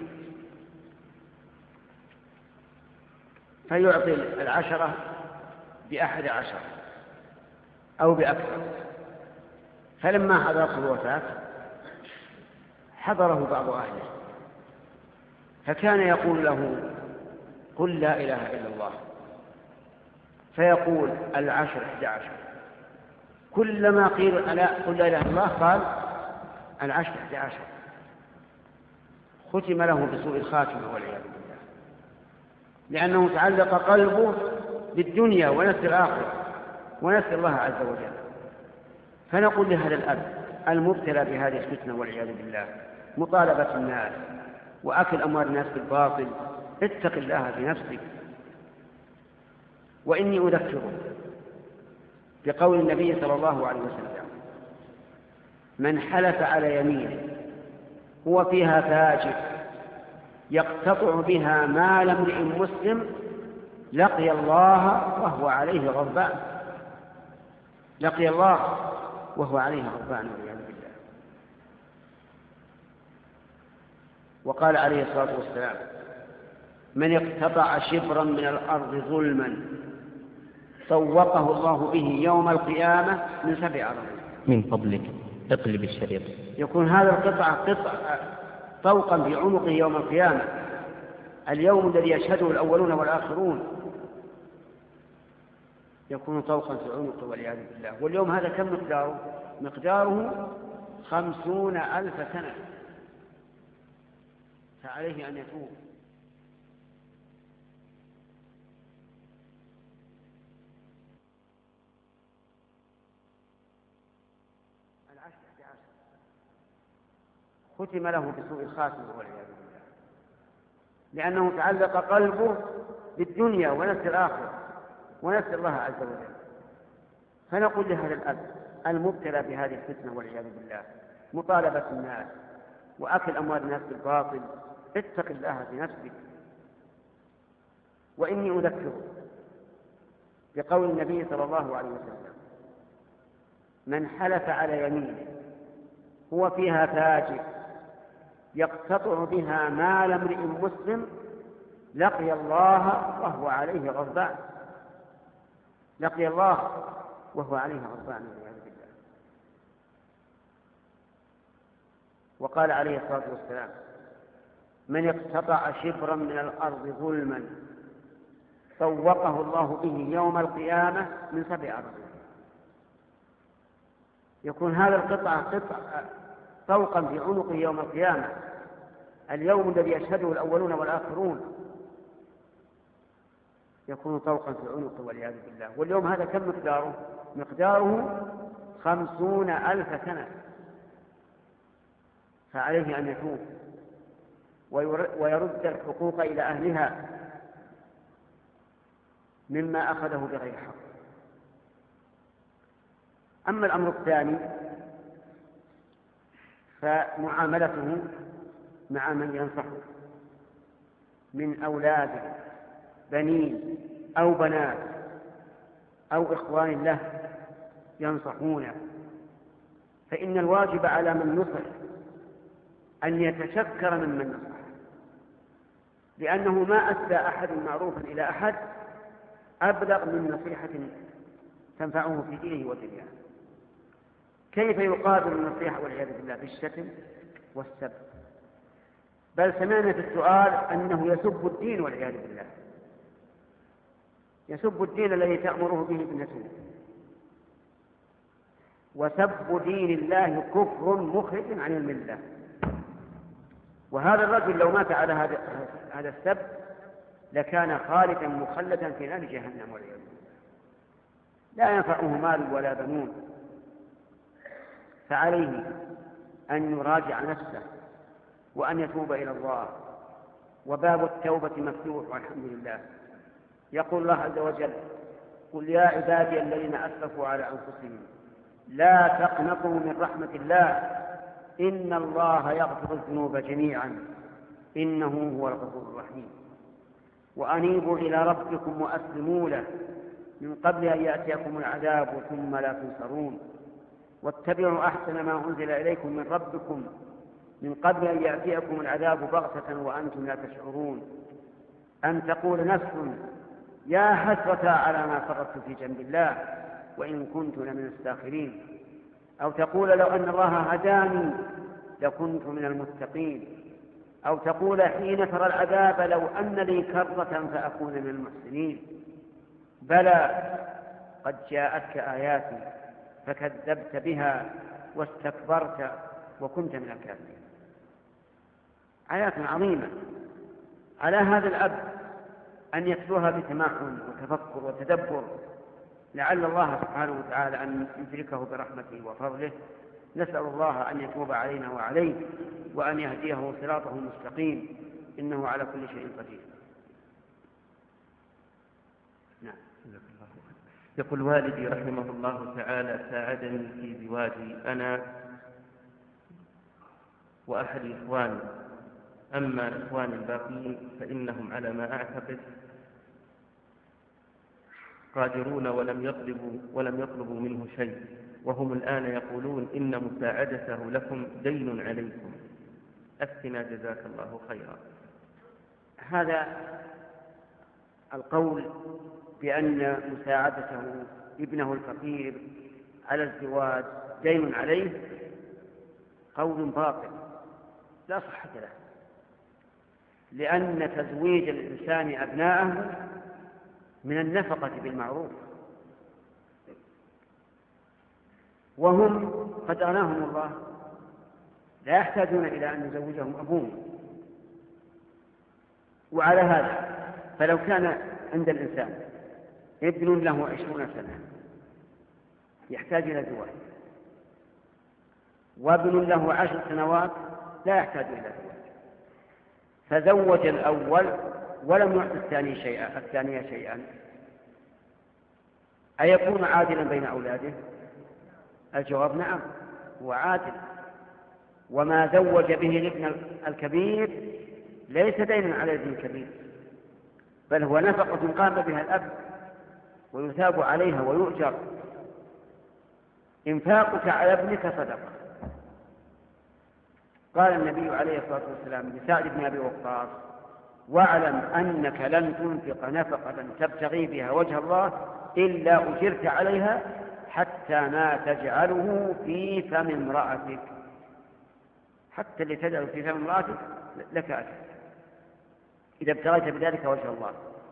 فيعطي العشرة بأحد عشر أو بأكثر، فلما حضرته الوفاة حضره بعض أهله فكان يقول له: قل لا إله إلا الله، فيقول العشر إحدى عشر، كلما قيل ألا قل لا إله إلا الله قال العشر إحدى عشر، ختم له بسوء الخاتمة والعياذ بالله، لأنه تعلق قلبه بالدنيا ونسي الآخرة ونسي الله عز وجل. فنقول لهذا الأب المبتلى بهذه الفتنة والعياذ بالله، مطالبة الناس وأكل أموال الناس بالباطل، اتق الله في نفسك. وإني أذكره بقول النبي صلى الله عليه وسلم: من حلف على يمين هو فيها فاجر يقتطع بها مال امرئ مسلم لقي الله وهو عليه غضبان، لقي الله وهو عليه غضبان والعياذ بالله. وقال عليه الصلاة والسلام: من اقتطع شبرا من الأرض ظلما طوقه الله به يوم القيامة من سبع أرض. من فضلك اقلب الشريط. يكون هذا القطع قطع طوقا بعنقه يوم القيامة، اليوم الذي يشهده الأولون والآخرون يكون طوقا في عنقه والعياذ بالله. واليوم هذا كم مقداره؟ مقداره خمسون ألف سنة، فعليه أن يتوب. العشر بعشر ختم له بسوء الخاتمة والعياذ بالله، لأنه تعلق قلبه بالدنيا ونسي الآخرة ونسي الله عز وجل. فنقول لهذا الأب المبتلى بهذه الفتنة والعياذ بالله، مطالبة الناس وأكل أموال الناس بالباطل، اتق الله في نفسك. وإني أذكره بقول النبي صلى الله عليه وسلم: من حلف على يمين هو فيها فاجر يقتطع بها مال امرئ مسلم لقي الله وهو عليه غضبان، لقي الله وهو عليه غضبان والعياذ بالله. وقال عليه الصلاة والسلام: من اقتطع شبرا من الأرض ظلما طوقه الله به يوم القيامة من سبع أرض. يكون هذا القطع قطع طوقا في عنقه يوم القيامة، اليوم الذي يشهده الأولون والآخرون يكون طوقا في عنقه والعياذ بالله. واليوم هذا كم مقداره؟ مقداره خمسون ألف سنة. فعليه أن يتوب ويرد الحقوق إلى أهلها مما أخذه بغير حق. أما الأمر الثاني فمعاملته مع من ينصحه من أولاد بنين أو بنات أو إخوان له ينصحونه، فإن الواجب على من نصح أن يتشكر ممن نصح، لأنه ما أسدى أحد معروفا إلى أحد أبلغ من نصيحة تنفعه في دينه ودنياه. كيف يقابل النصيحة والعياذ بالله؟ بالشتم والسب، بل سمعنا في السؤال أنه يسب الدين والعياذ بالله، يسب الدين الذي تأمره به ابنته. وسب دين الله كفر مخرج عن الملة. وهذا الرجل لو مات على هذا السب لكان خالدا مخلدا في نار جهنم والعياذ بالله، لا ينفعه مال ولا بنون. فعليه أن يراجع نفسه وأن يتوب إلى الله، وباب التوبة مفتوح والحمد لله. يقول الله عز وجل: قل يا عبادي الذين أسرفوا على أنفسهم لا تقنطوا من رحمة الله إن الله يغفر الذنوب جميعا إنه هو الغفور الرحيم، وأنيبوا إلى ربكم وأسلموا له من قبل أن يأتيكم العذاب ثم لا تنصرون، واتبعوا أحسن ما أنزل إليكم من ربكم من قبل أن يأتيكم العذاب بغتة وأنتم لا تشعرون، أن تقول نفس يا حسرة على ما فرطت في جنب الله وإن كنت لمن الساخرين، أو تقول لو أن الله هداني لكنت من المتقين، أو تقول حين ترى العذاب لو أن لي كرة فأكون من المحسنين. بلى قد جاءتك آياتي فكذبت بها واستكبرت وكنت من الكافرين. آيات عظيمة على هذا الأب أن يتلوها بتمعن وتفكر وتدبر، لعل الله سبحانه وتعالى أن يدركه برحمته وفضله. نسأل الله أن يتوب علينا وعليه وأن يهديه صراطه المستقيم، إنه على كل شيء قدير. نعم. يقول والدي رحمه الله تعالى: ساعدني في زواجي أنا وأحد إخواني، أما إخواني الباقين فإنهم على ما أعتقد قادرون ولم يطلبوا ولم يطلبوا منه شيء، وهم الآن يقولون إن مساعدته لكم دين عليكم، أفتنا جزاك الله خيرا. هذا القول بأن مساعدته ابنه الفقير على الزواج دين عليه قول باطل لا صحة له، لأن تزويج الإنسان أبناءه من النفقة بالمعروف، وهم قد أغناهم الله لا يحتاجون إلى أن يزوجهم أبوهم. وعلى هذا فلو كان عند الإنسان ابن له عشرون سنة يحتاج إلى زواج، وابن له عشر سنوات لا يحتاج إلى زواج، فزوج الأول ولم يعط الثاني شيئا الثانية شيئا، أيكون عادلا بين أولاده؟ الجواب نعم، هو عادل. وما زوج به الابن الكبير ليس دينا على الابن الكبير، بل هو نفقة قام بها الأب ويثاب عليها ويؤجر. إنفاقك على ابنك صدقة. قال النبي عليه الصلاة والسلام لسعد بن أبي وقاص: واعلم أنك لن تنفق نفقة تبتغي بها وجه الله إلا أجرت عليها حتى ما تجعله في فم امرأتك. حتى اللي تجعله في فم امرأتك لك أجر إذا ابتغيت بذلك وجه الله.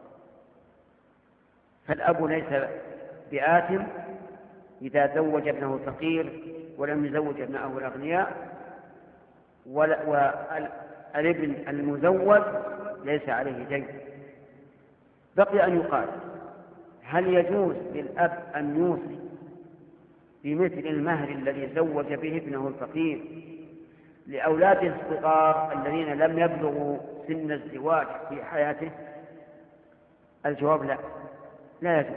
فالأب ليس بآثم إذا زوج ابنه الفقير ولم يزوج ابنائه الأغنياء، والابن المزوج ليس عليه دين. بقي أن يقال: هل يجوز للأب أن يوصي بمثل المهر الذي زوج به ابنه الفقير لأولاده الصغار الذين لم يبلغوا سن الزواج في حياته؟ الجواب: لا، لا يجوز،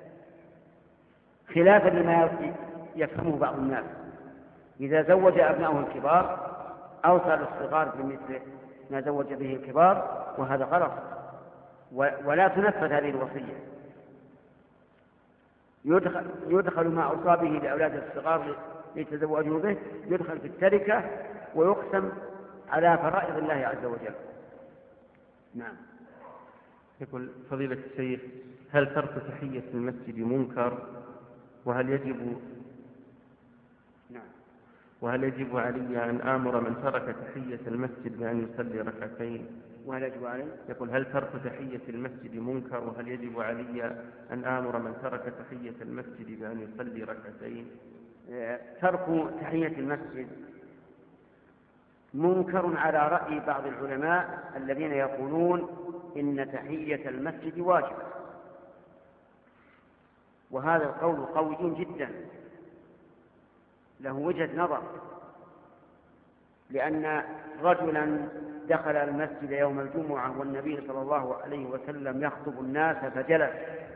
خلافا لما يفهمه بعض الناس. إذا زوج أبنائه الكبار أوصى للصغار بمثل ما زوج به الكبار، وهذا غلط، ولا تنفذ هذه الوصية. يدخل, يدخل ما أوصى به لأولاد الصغار ليتزوجوا به، يدخل في التركة ويقسم على فرائض الله عز وجل. نعم. يقول فضيلة الشيخ: هل ترك تحية المسجد منكر؟ وهل يجب نعم. وهل يجب علي أن آمر من ترك تحية المسجد بأن يصلي ركعتين؟ وهل يجب علي؟ يقول: هل ترك تحية المسجد منكر؟ وهل يجب علي أن آمر من ترك تحية المسجد بأن يصلي ركعتين؟ ترك تحية المسجد منكر على رأي بعض العلماء الذين يقولون إن تحية المسجد واجب، وهذا القول قوي جدا له وجهة نظر، لأن رجلا دخل المسجد يوم الجمعة والنبي صلى الله عليه وسلم يخطب الناس فجلس،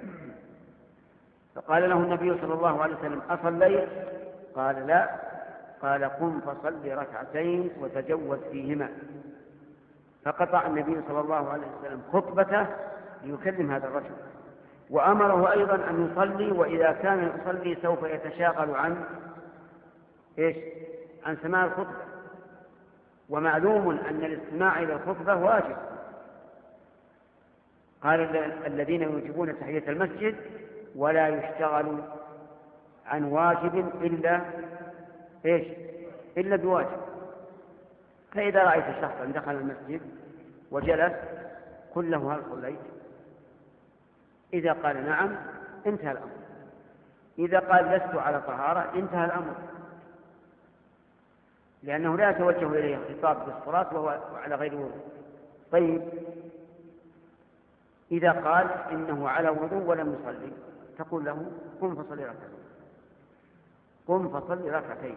فقال له النبي صلى الله عليه وسلم: أصليت؟ قال: لا. قال: قم فصل ركعتين وتجوز فيهما. فقطع النبي صلى الله عليه وسلم خطبته ليكلم هذا الرجل، وأمره أيضا أن يصلي، وإذا كان يصلي سوف يتشاغل عن إيش؟ عن سماع الخطبة، ومعلوم أن الاستماع إلى الخطبة واجب. قال الذين يوجبون تحية المسجد: ولا يشتغل عن واجب إلا إيش؟ إلا بواجب. فإذا رأيت شخصا دخل المسجد وجلس قل له: هل صليت؟ إذا قال نعم انتهى الأمر، إذا قال لست على طهارة انتهى الأمر، لأنه لا يتوجه إليه الخطاب بالصلاة وهو على غير وضوء. طيب، إذا قال إنه على وضوء ولم يصلي تقول له: قم فصلي ركعتين، قم فصلي ركعتين،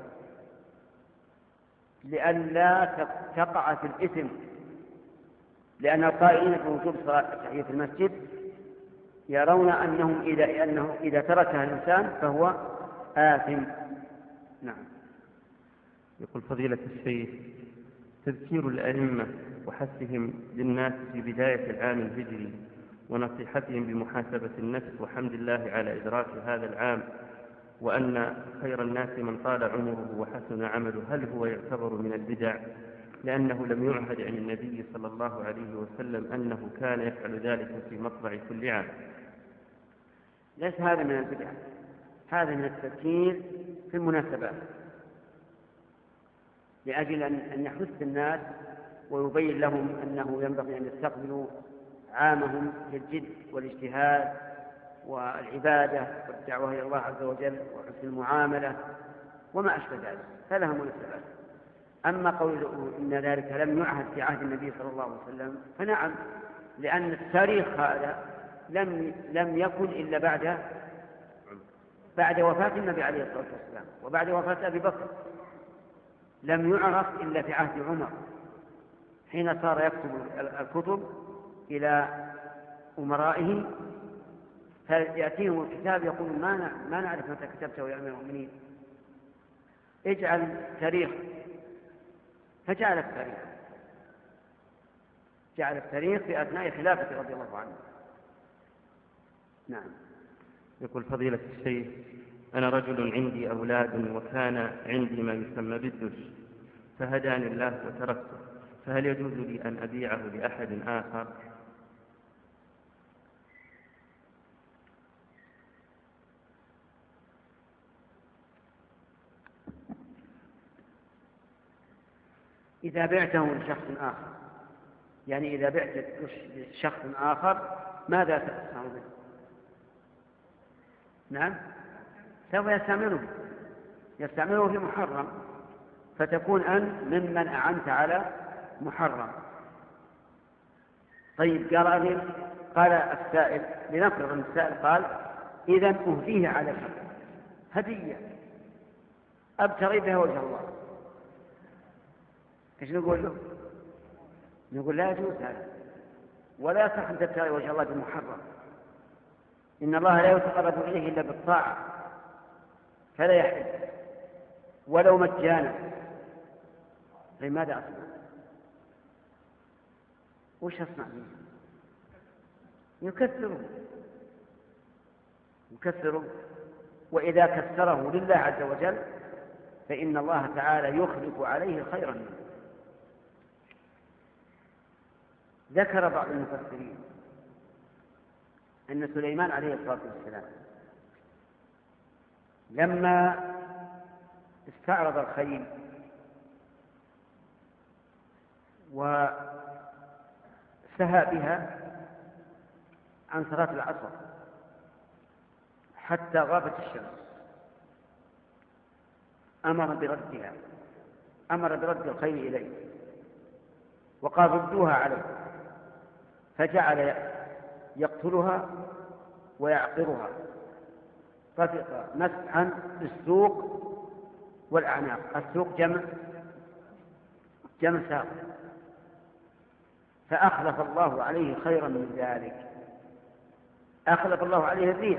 لئلا تقع في الإثم، لأن القائلين بوجوب تحية المسجد يرون أنهم إذا, أنه إذا تركها الإنسان فهو آثم. نعم. يقول فضيلة الشيخ: تذكير الأئمة وحثهم للناس في بداية العام الهجري ونصيحتهم بمحاسبة النفس وحمد الله على إدراك هذا العام، وأن خير الناس من طال عمره وحسن عمله، هل هو يعتبر من البدع؟ لأنه لم يعهد عن النبي صلى الله عليه وسلم أنه كان يفعل ذلك في مطلع كل عام. ليس هذا من البدع، هذا من التذكير في المناسبات، لأجل أن يحث الناس ويبين لهم أنه ينبغي أن يستقبلوا عامهم بالجد والاجتهاد والعبادة والدعوة إلى الله عز وجل وحسن المعاملة وما أشبه ذلك، فلها مناسبات. أما قوله إن ذلك لم يعهد في عهد النبي صلى الله عليه وسلم فنعم، لأن التاريخ هذا لم لم يكن إلا بعد بعد وفاة النبي عليه الصلاة والسلام وبعد وفاة أبي بكر، لم يعرف إلا في عهد عمر حين صار يكتب الكتب إلى أمرائه، فيأتيهم الكتاب يقول: ما ما نعرف متى كتبته يا أمير المؤمنين، اجعل تاريخ. فجعل التاريخ جعل التاريخ في أثناء خلافة رضي الله عنه. نعم. يقول فضيلة الشيخ: أنا رجل عندي أولاد وكان عندي ما يسمى بالدش، فهداني الله وتركته، فهل يجوز لي أن أبيعه لأحد آخر؟ إذا بعته لشخص آخر، يعني إذا بعت لشخص آخر ماذا تصنع به؟ نعم، سوف يستعمله يستعمله في محرم، فتكون أنت ممن أعنت على محرم. طيب قال قال السائل، لنفرض أن السائل قال إذا أهديه على شخص هدية أبتغي بها وجه الله، ايش نقول له؟ نقول لا يجوز هذا، ولا يصح أن تبتغي وجه الله بمحرم. إن الله لا يتقرب إليه إلا بالطاعة، فلا يحل ولو مجانا. لماذا أصنع؟ وش أصنع به؟ يكثره يكثره وإذا كثره لله عز وجل فإن الله تعالى يخلف عليه خيرا منه. ذكر بعض المفسرين أن سليمان عليه الصلاة والسلام لما استعرض الخيل وسهى بها عن صلاة العصر حتى غابت الشمس أمر بردها أمر برد الخيل إليه وقال ردوها عليه، فجعل يقتلها ويعقرها طفق مسحا بالسوق والأعناق. السوق جمع جمع ساق، فأخلف الله عليه خيرا من ذلك. أخلف الله عليه الريح،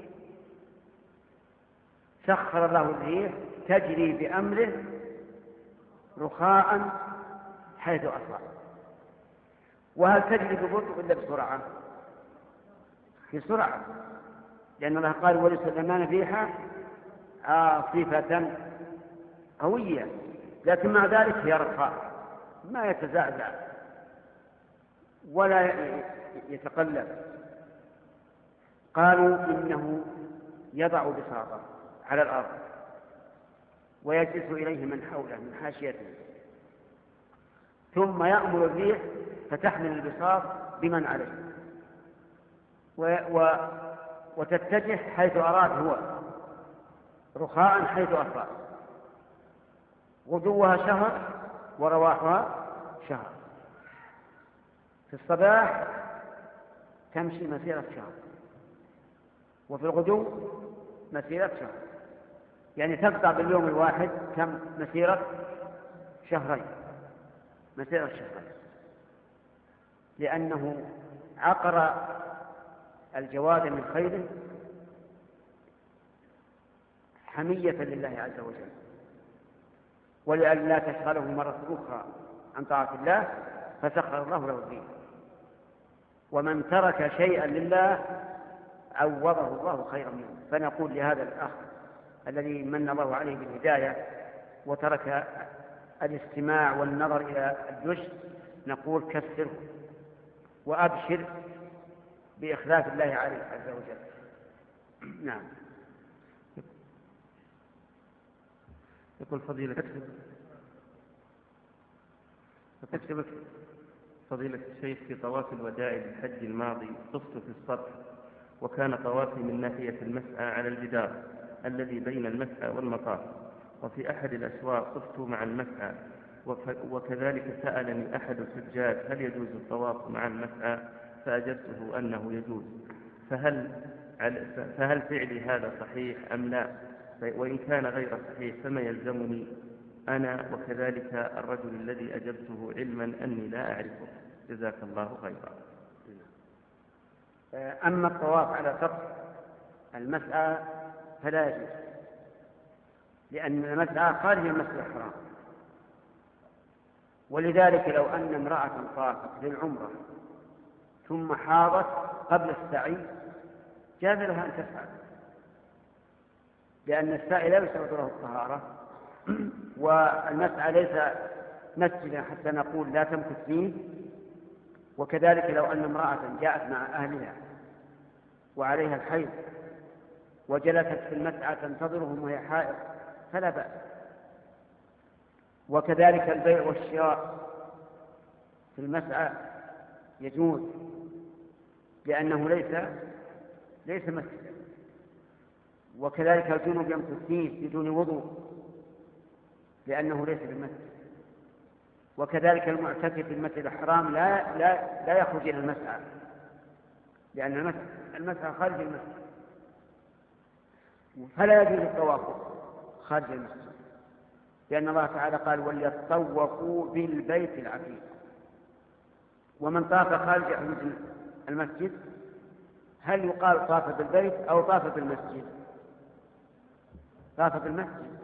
سخر الله الريح تجري بأمره رخاء حيث أصاب. وهل تجري ببطء إلا بسرعة؟ في سرعة، لأن الله قال ولسليمان ريحا عاصفة قوية، لكن مع ذلك هي رخاء ما يتزعزع ولا يتقلب. قالوا إنه يضع بساطه على الأرض ويجلس إليه من حوله من حاشيته، ثم يأمر الريح فتحمل البساط بمن عليه و... و... وتتجه حيث أراد هو رخاء حيث أصاب. غدوها شهر ورواحها شهر. في الصباح تمشي مسيرة شهر، وفي الغدو مسيرة شهر، يعني تقطع باليوم الواحد كم؟ مسيرة شهرين، مسيرة شهرين، لأنه عقر الجواد من خير حمية لله عز وجل، ولأن لا تشغله مرة أخرى عن طاعة الله فسخر الله له الدين. ومن ترك شيئا لله عوضه الله خيرا منه. فنقول لهذا الأخ الذي من الله عليه بالهداية وترك الاستماع والنظر إلى الدش، نقول كثره وأبشر بإخلاف الله عليه عز وجل. نعم. يقول فضيلة اكتب فضيلة الشيخ، في طواف الوداع للحج الماضي طفت في السطح، وكان طوافي من ناحية المسعى على الجدار الذي بين المسعى والمطاف، وفي أحد الأسواق طفت مع المسعى، وكذلك سألني أحد الحجاج هل يجوز الطواف مع المسعى، فأجبته أنه يجوز، فهل فهل فعلي هذا صحيح أم لا؟ وإن كان غير صحيح فما يلزمني أنا وكذلك الرجل الذي أجبته علما أني لا أعرفه؟ جزاك الله خيرا. أما الطواف على سطح المسعى فلا يجوز، لأن المسعى خارج المسجد الحرام، ولذلك لو أن امرأة طافت للعمرة ثم حاضت قبل السعي جاز لها أن تفعل، لأن السعي لا يشترط له الطهارة والمسعى ليس مسجدا حتى نقول لا تمكث فيه. وكذلك لو أن امرأة جاءت مع أهلها وعليها الحيض وجلست في المسعى تنتظرهم وهي حائض فلا بأس. وكذلك البيع والشراء في المسعى يجوز لأنه ليس ليس مسجدا. وكذلك الجنوب يمكث فيه بدون وضوء لأنه ليس بالمسجد. وكذلك المعتكف في المسجد الحرام لا لا لا يخرج إلى المسعى لأن المسعى خارج المسجد، فلا يجوز الطواف خارج المسجد، لأن الله تعالى قال وليطوفوا بالبيت العتيق. ومن طاف خارج المسجد هل يقال طاف بالبيت أو طاف بالمسجد؟ طاف بالمسجد.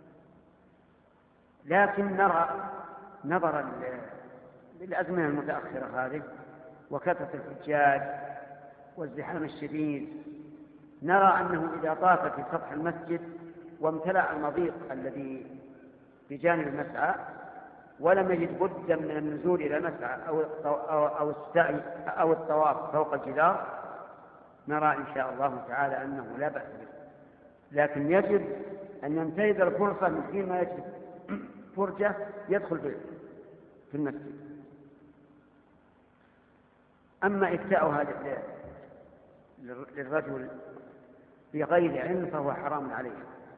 لكن نرى نظرا للأزمنة المتأخرة هذه وكثرة الحجاج والزحام الشديد، نرى أنه إذا طاف في سطح المسجد وامتلأ المضيق الذي بجانب المسعى ولم يجد بدا من النزول إلى المسعى أو أو السعي أو الطواف فوق الجدار، نرى إن شاء الله تعالى أنه لا بأس به. لكن يجب أن ينتهز الفرصة من فيما يجب فرجة يدخل في المسجد. أما إفتاؤها للرجل بغير علم فهو حرام عليه،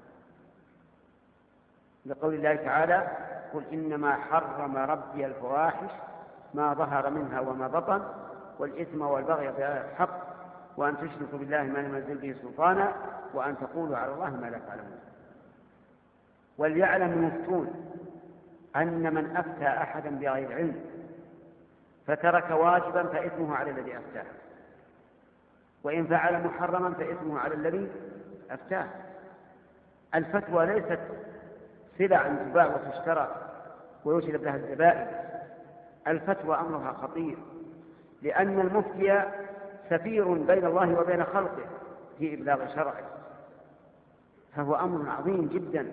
لقول الله تعالى قل إنما حرم ربي الفواحش ما ظهر منها وما بطن والإثم والبغي بغير الحق وأن تشركوا بالله ما لم ينزل به سلطانا وأن تقولوا على الله ما لا تعلمون. وليعلم المفتون أن من أفتى أحدا بغير علم فترك واجبا فإثمه على الذي أفتاه، وإن فعل محرما فإثمه على الذي أفتاه. الفتوى ليست سلع تباع وتشترى ويوجد لها الزبائن. الفتوى أمرها خطير، لأن المفتي سفير بين الله وبين خلقه في إبلاغ شرعه، فهو أمر عظيم جدا.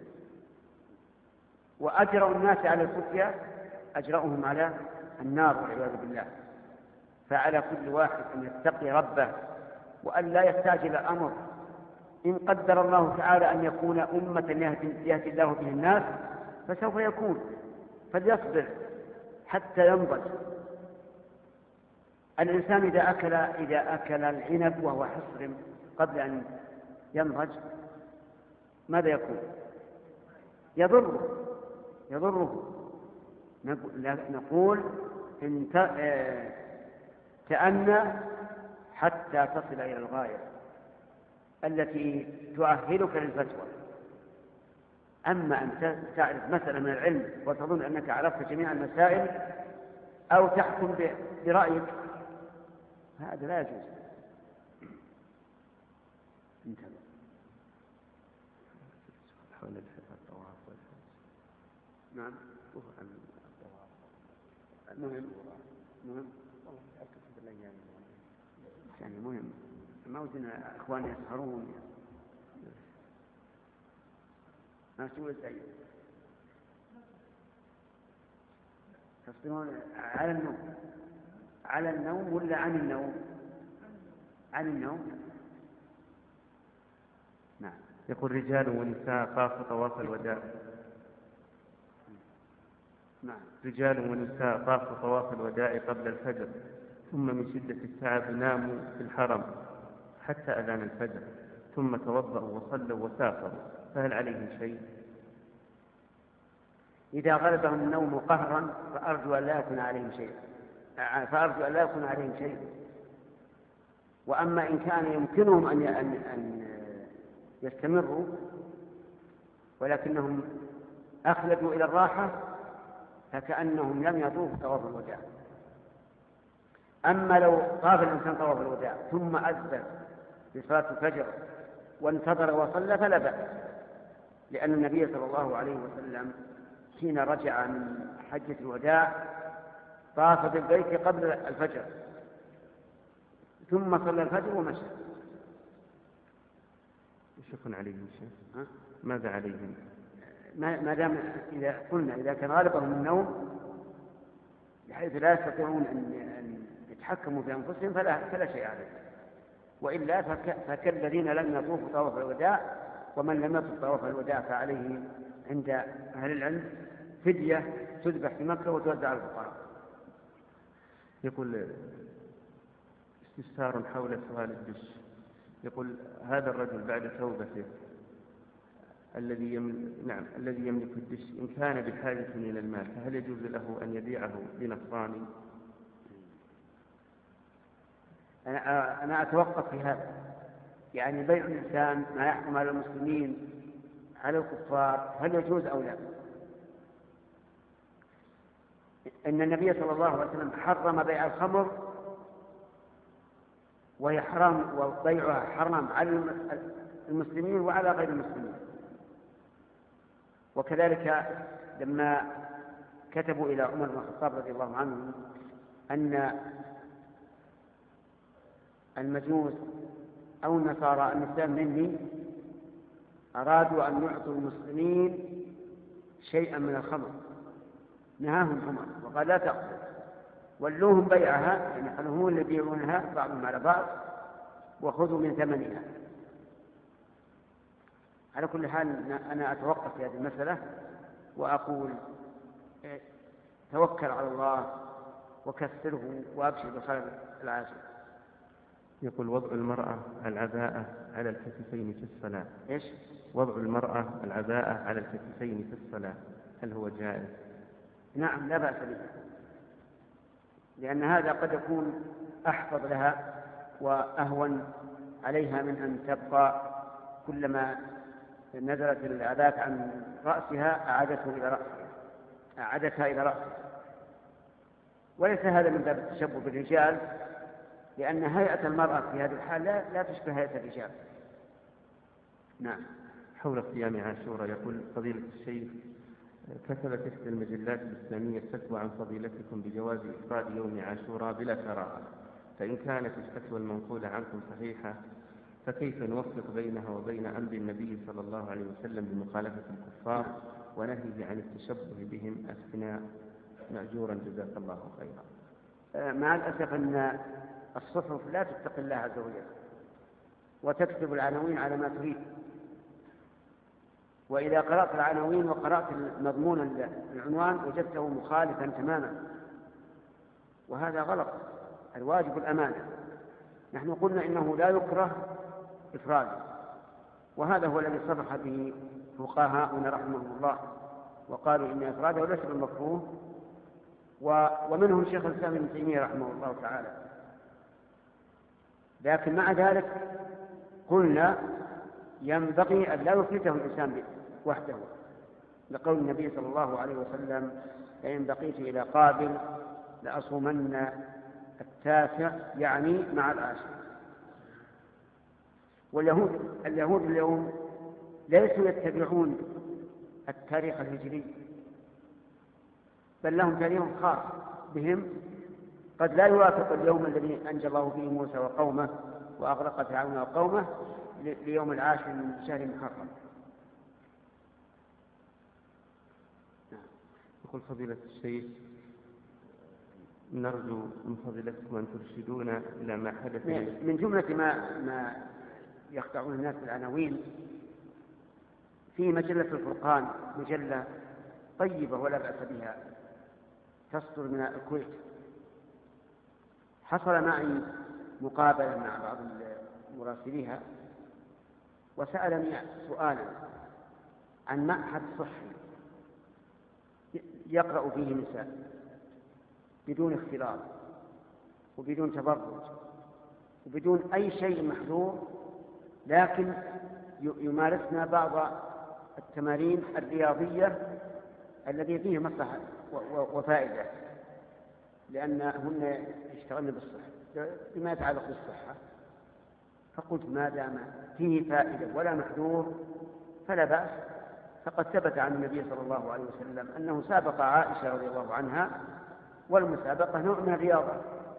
وأجرأ الناس على الفتيا أجرأهم على النار والعياذ بالله. فعلى كل واحد أن يتقي ربه وأن لا يستعجل الأمر. إن قدر الله تعالى أن يكون أمة يهدي الله به الناس فسوف يكون، فليصبر حتى ينضج. الإنسان إذا أكل إذا أكل العنب وهو حصر قبل أن ينضج ماذا يكون؟ يضره يضره نقول إن تأنى حتى تصل إلى الغاية التي تؤهلك للفتوى. أما أن تعرف مسألة من العلم وتظن أنك عرفت جميع المسائل أو تحكم برأيك هذا لا يجوز. انتبه. حول الطواف نعم المهم مهم يعني مهم ما ودنا اخواني يسهرون ما سوى زي تصبرون على النوم على النوم ولا عن النوم؟ عن النوم. نعم. يقول رجال ونساء طافوا طواف الوداع. نعم. رجال ونساء طافوا طواف الوداع قبل الفجر ثم من شدة التعب ناموا في الحرم حتى أذان الفجر ثم توضأوا وصلوا وسافروا، فهل عليهم شيء؟ إذا غلبهم النوم قهرا فأرجو أن لا يكون عليهم شيء فأرجو أن لا يكون عليهم شيء. وأما إن كان يمكنهم أن أن يستمروا ولكنهم أخلدوا إلى الراحة فكأنهم لم يطوفوا طواف الوداع. أما لو طاف الإنسان طواف الوداع ثم أذن بصلاة الفجر وانتظر وصلى فلا بأس، لأن النبي صلى الله عليه وسلم حين رجع من حجة الوداع طاف بالبيت قبل الفجر ثم صلى الفجر ومشى. ايش يكون عليهم شيء؟ ماذا عليهم؟ ما دام إذا قلنا إذا كان غالبهم النوم بحيث لا يستطيعون أن يتحكموا في أنفسهم فلا, فلا شيء عليه، وإلا فكالذين لم يطوفوا طواف الوداع، ومن لم يطوف طواف الوداع فعليه عند أهل العلم فدية تذبح في مكة وتوزع على الفقراء. يقول استفسار حول سؤال الدش. يقول هذا الرجل بعد توبته الذي يملك نعم الذي يملك الدش إن كان بحاجة إلى المال فهل يجوز له أن يبيعه لنصراني؟ أنا أنا أتوقف في هذا، يعني بيع الإنسان ما يحكم على المسلمين على الكفار هل يجوز أو لا؟ إن النبي صلى الله عليه وسلم حرم بيع الخمر وهي حرام، وبيعها حرام على المسلمين وعلى غير المسلمين. وكذلك لما كتبوا إلى عمر بن الخطاب رضي الله عنه أن المجوس أو النصارى النساء مني أرادوا أن يعطوا المسلمين شيئا من الخمر نهاهم عمر وقال لا تأخذوا، ولوهم بيعها، يعني قالوا هم اللي يبيعونها بعضهم على بعض وخذوا من ثمنها. على كل حال أنا أتوقف في هذه المسألة وأقول توكل على الله وكسره وأبشر بخير العاجل. يقول وضع المرأة العباءة على الكتفين في الصلاة. إيش؟ وضع المرأة العباءة على الكتفين في الصلاة هل هو جائز؟ نعم لا بأس به، لأن هذا قد يكون أحفظ لها وأهون عليها من أن تبقى كلما نزلت العباءة عن رأسها أعادته إلى رأسها أعادتها إلى رأسها. وليس هذا من باب التشبه بالرجال، لأن هيئة المرأة في هذه الحال لا, لا تشبه هيئة الرجال. نعم. حول صيام عاشوراء يقول فضيلة الشيخ كتبت إحدى المجلات الإسلامية فتوى عن فضيلتكم بجواز إفراد يوم عاشوراء بلا كراهة، فإن كانت الفتوى المنقولة عنكم صحيحة فكيف نوفق بينها وبين أمر النبي صلى الله عليه وسلم بمخالفة الكفار ونهيه عن التشبه بهم أثناء مأجورا جزاك الله خيرا؟ مع الأسف أن الصحف لا تتقي الله عز وجل وتكتب العناوين على ما تريد، وإذا قرأت العناوين وقرأت مضمون العنوان وجدته مخالفا تماما، وهذا غلط. الواجب الأمانة. نحن قلنا إنه لا يكره إفراده، وهذا هو الذي صرح به فقهاؤنا رحمهم الله وقالوا إن إفراده ليس بالمكروه، ومنهم شيخ الإسلام ابن تيمية رحمه الله تعالى. لكن مع ذلك قلنا ينبغي أن لا يفرده الإنسان وحده، لقول النبي صلى الله عليه وسلم لئن بقيت إلى قابل لأصومن التاسع، يعني مع العاشر. واليهود اليهود اليوم ليسوا يتبعون التاريخ الهجري، بل لهم تاريخ خاص بهم قد لا يوافق اليوم الذي أنجى الله فيه موسى وقومه وأغرق فرعون وقومه ليوم العاشر من شهر محرم. يقول فضيلة الشيخ نرجو من فضيلتكم أن ترشدونا إلى ما حدث من جملة ما, ما يخدعون الناس بالعناوين. في مجلة الفرقان، مجلة طيبة ولا بأس بها تصدر من الكويت، حصل معي مقابلة مع بعض مراسليها وسألني سؤالا عن معهد صحي يقرأ فيه نساء بدون اختلاط وبدون تبرج وبدون أي شيء محظور، لكن يمارسنا بعض التمارين الرياضية التي فيه مصلحة وفائدة، لأنهن يشتغلن بالصحة بما يتعلق بالصحة. فقلت ما دام فيه فائدة ولا محذور فلا بأس، فقد ثبت عن النبي صلى الله عليه وسلم أنه سابق عائشة رضي الله عنها، والمسابقة نوع من الرياضة.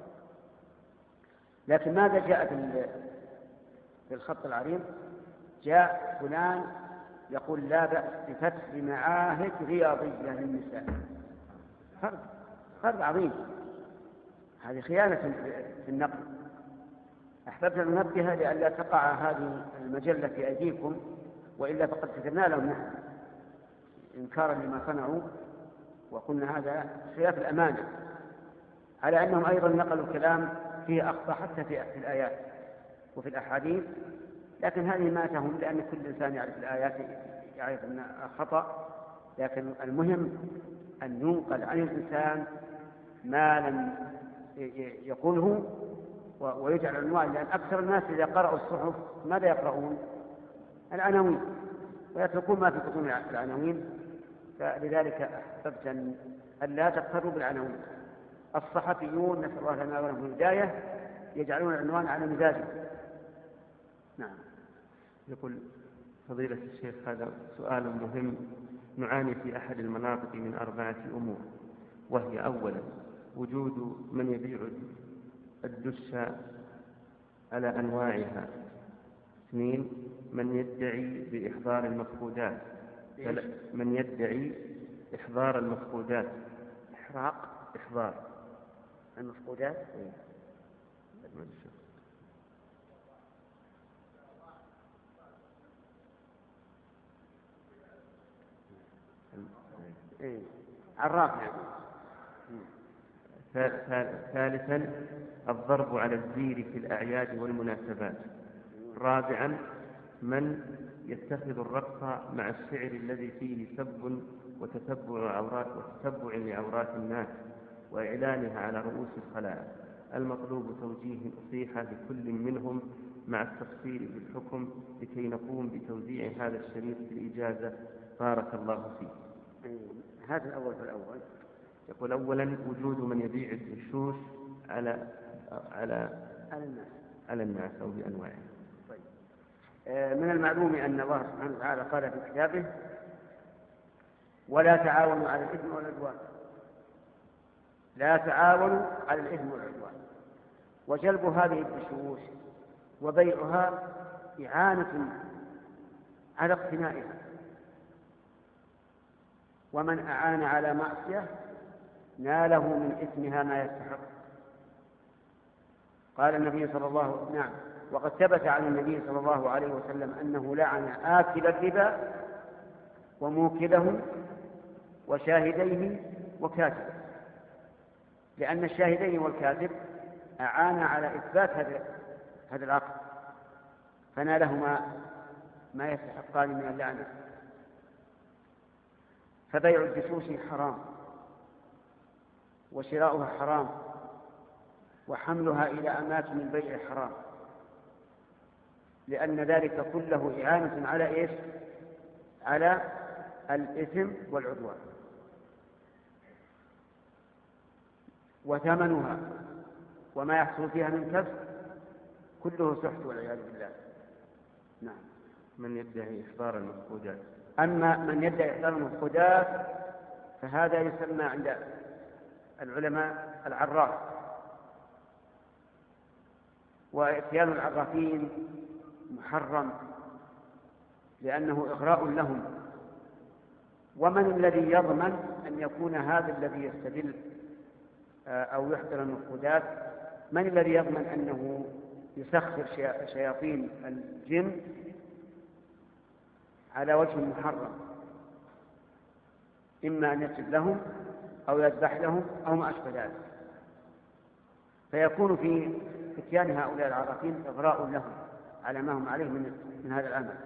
لكن ماذا جاء في الخط العريض؟ جاء فلان يقول لا بأس بفتح معاهد رياضية للنساء. فرق فرق عظيم، هذه خيانة في النقل. أحببت أن أنبه لئلا تقع هذه المجلة في أيديكم، وإلا فقد كتبنا لهم نحن إنكارا لما صنعوا، وقلنا هذا خلاف الأمانة، على أنهم أيضا نقلوا كلام فيه أخطاء حتى في الآيات وفي الأحاديث، لكن هذه ما تهم، لأن كل إنسان يعرف الآيات يعرف أنها خطأ، لكن المهم أن ينقل عن الإنسان ما لم يقوله ويجعل عنوان، لأن أكثر الناس إذا قرأوا الصحف ماذا يقرؤون؟ العناوين، ويتركون ما في بطون العناوين. فلذلك أحببت أن لا تقتروا بالعناوين. الصحفيون نسأل الله لنا ولهم الهداية يجعلون العنوان على مزاجه. نعم. يقول فضيلة الشيخ هذا سؤال مهم. نعاني في أحد المناطق من أربعة أمور، وهي أولا وجود من يبيع الدش على أنواعها، اثنين من يدعي بإحضار المفقودات، من يدعي إحضار المفقودات إحراق إحضار المفقودات. إيه. عراف يعني. ثالثا الضرب على الزير في الأعياد والمناسبات. رابعا من يتخذ الرقص مع الشعر الذي فيه سب وتتبع عورات وتتبع لعورات الناس وإعلانها على رؤوس الخلائق. المطلوب توجيه نصيحة لكل منهم مع التفصيل في الحكم لكي نقوم بتوزيع هذا الشريط في الإجازة. بارك الله فيه. هذا الأول فالأول. يقول أولا وجود من يبيع الدشوش على على على الناس على الناس أو بأنواعه. طيب. من المعلوم أن الله سبحانه وتعالى قال في كتابه: ولا تعاونوا على الإثم والعدوان. لا تعاونوا على الإثم والعدوان. وجلب هذه الدشوش وبيعها إعانة على اقتنائها، ومن أعان على معصية ناله من إثمها ما يستحق. قال النبي صلى الله عليه وسلم: نعم، وقد ثبت عن النبي صلى الله عليه وسلم أنه لعن آكل الربا وموكله وشاهديه وكاتبه، لأن الشاهدين والكاتب أعان على إثبات هذا العقد، فنالهما ما يستحقان من اللعنة. فبيع الدشوش حرام، وشراؤها حرام، وحملها إلى أماكن البيع حرام، لأن ذلك كله إعانة على إيش؟ على الإثم والعدوان. وثمنها وما يحصل فيها من كسب كله سحت والعياذ بالله. نعم. من يدعي إحضار المفقودات. أما من يدعي إحضار المفقودات فهذا يسمى عند العلماء العراف، وإتيان العرافين محرم لأنه إغراء لهم. ومن الذي يضمن أن يكون هذا الذي يستدل أو يحضر المفقودات، من الذي يضمن أنه يسخر شياطين الجن على وجه محرم؟ إما أن يسجد لهم أو يذبح لهم أو ما أشبه ذلك، فيكون في فتيان هؤلاء العرافين إغراء لهم على ما هم عليه من, من هذا العمل.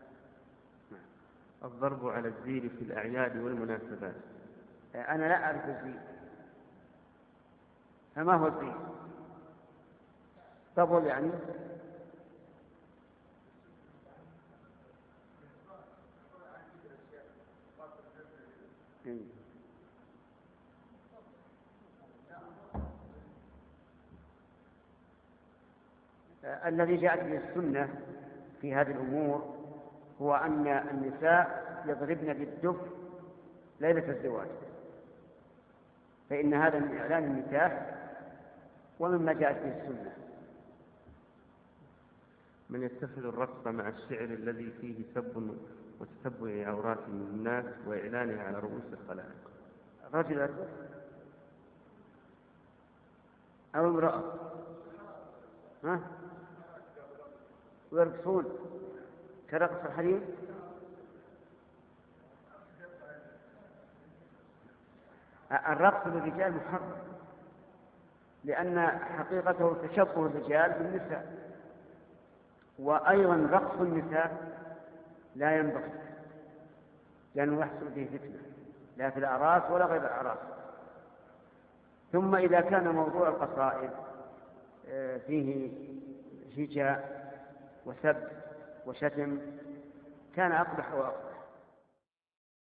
الضرب على الزير في الأعياد والمناسبات. أنا لا أعرف الزير، فما هو الزير؟ طبل يعني؟ الذي جاءت به السنة في هذه الأمور هو أن النساء يضربن بالدف ليلة الزواج، فإن هذا من إعلان النكاح ومما جاءت به السنة. من يتخذ الرقص مع الشعر الذي فيه سب وتتبع عورات الناس وإعلانها على رؤوس الخلائق. رجل يرقص أو امرأة ها ويرقصون كرقص الحريم. الرقص للرجال محرم لأن حقيقته تشبه الرجال بالنساء، وأيضا رقص النساء لا ينبغي لأنه يحصل فيه فتنة لا في الأعراس ولا غير الأعراس. ثم إذا كان موضوع القصائد فيه هجاء وسب وشتم كان أقبح وأقبح.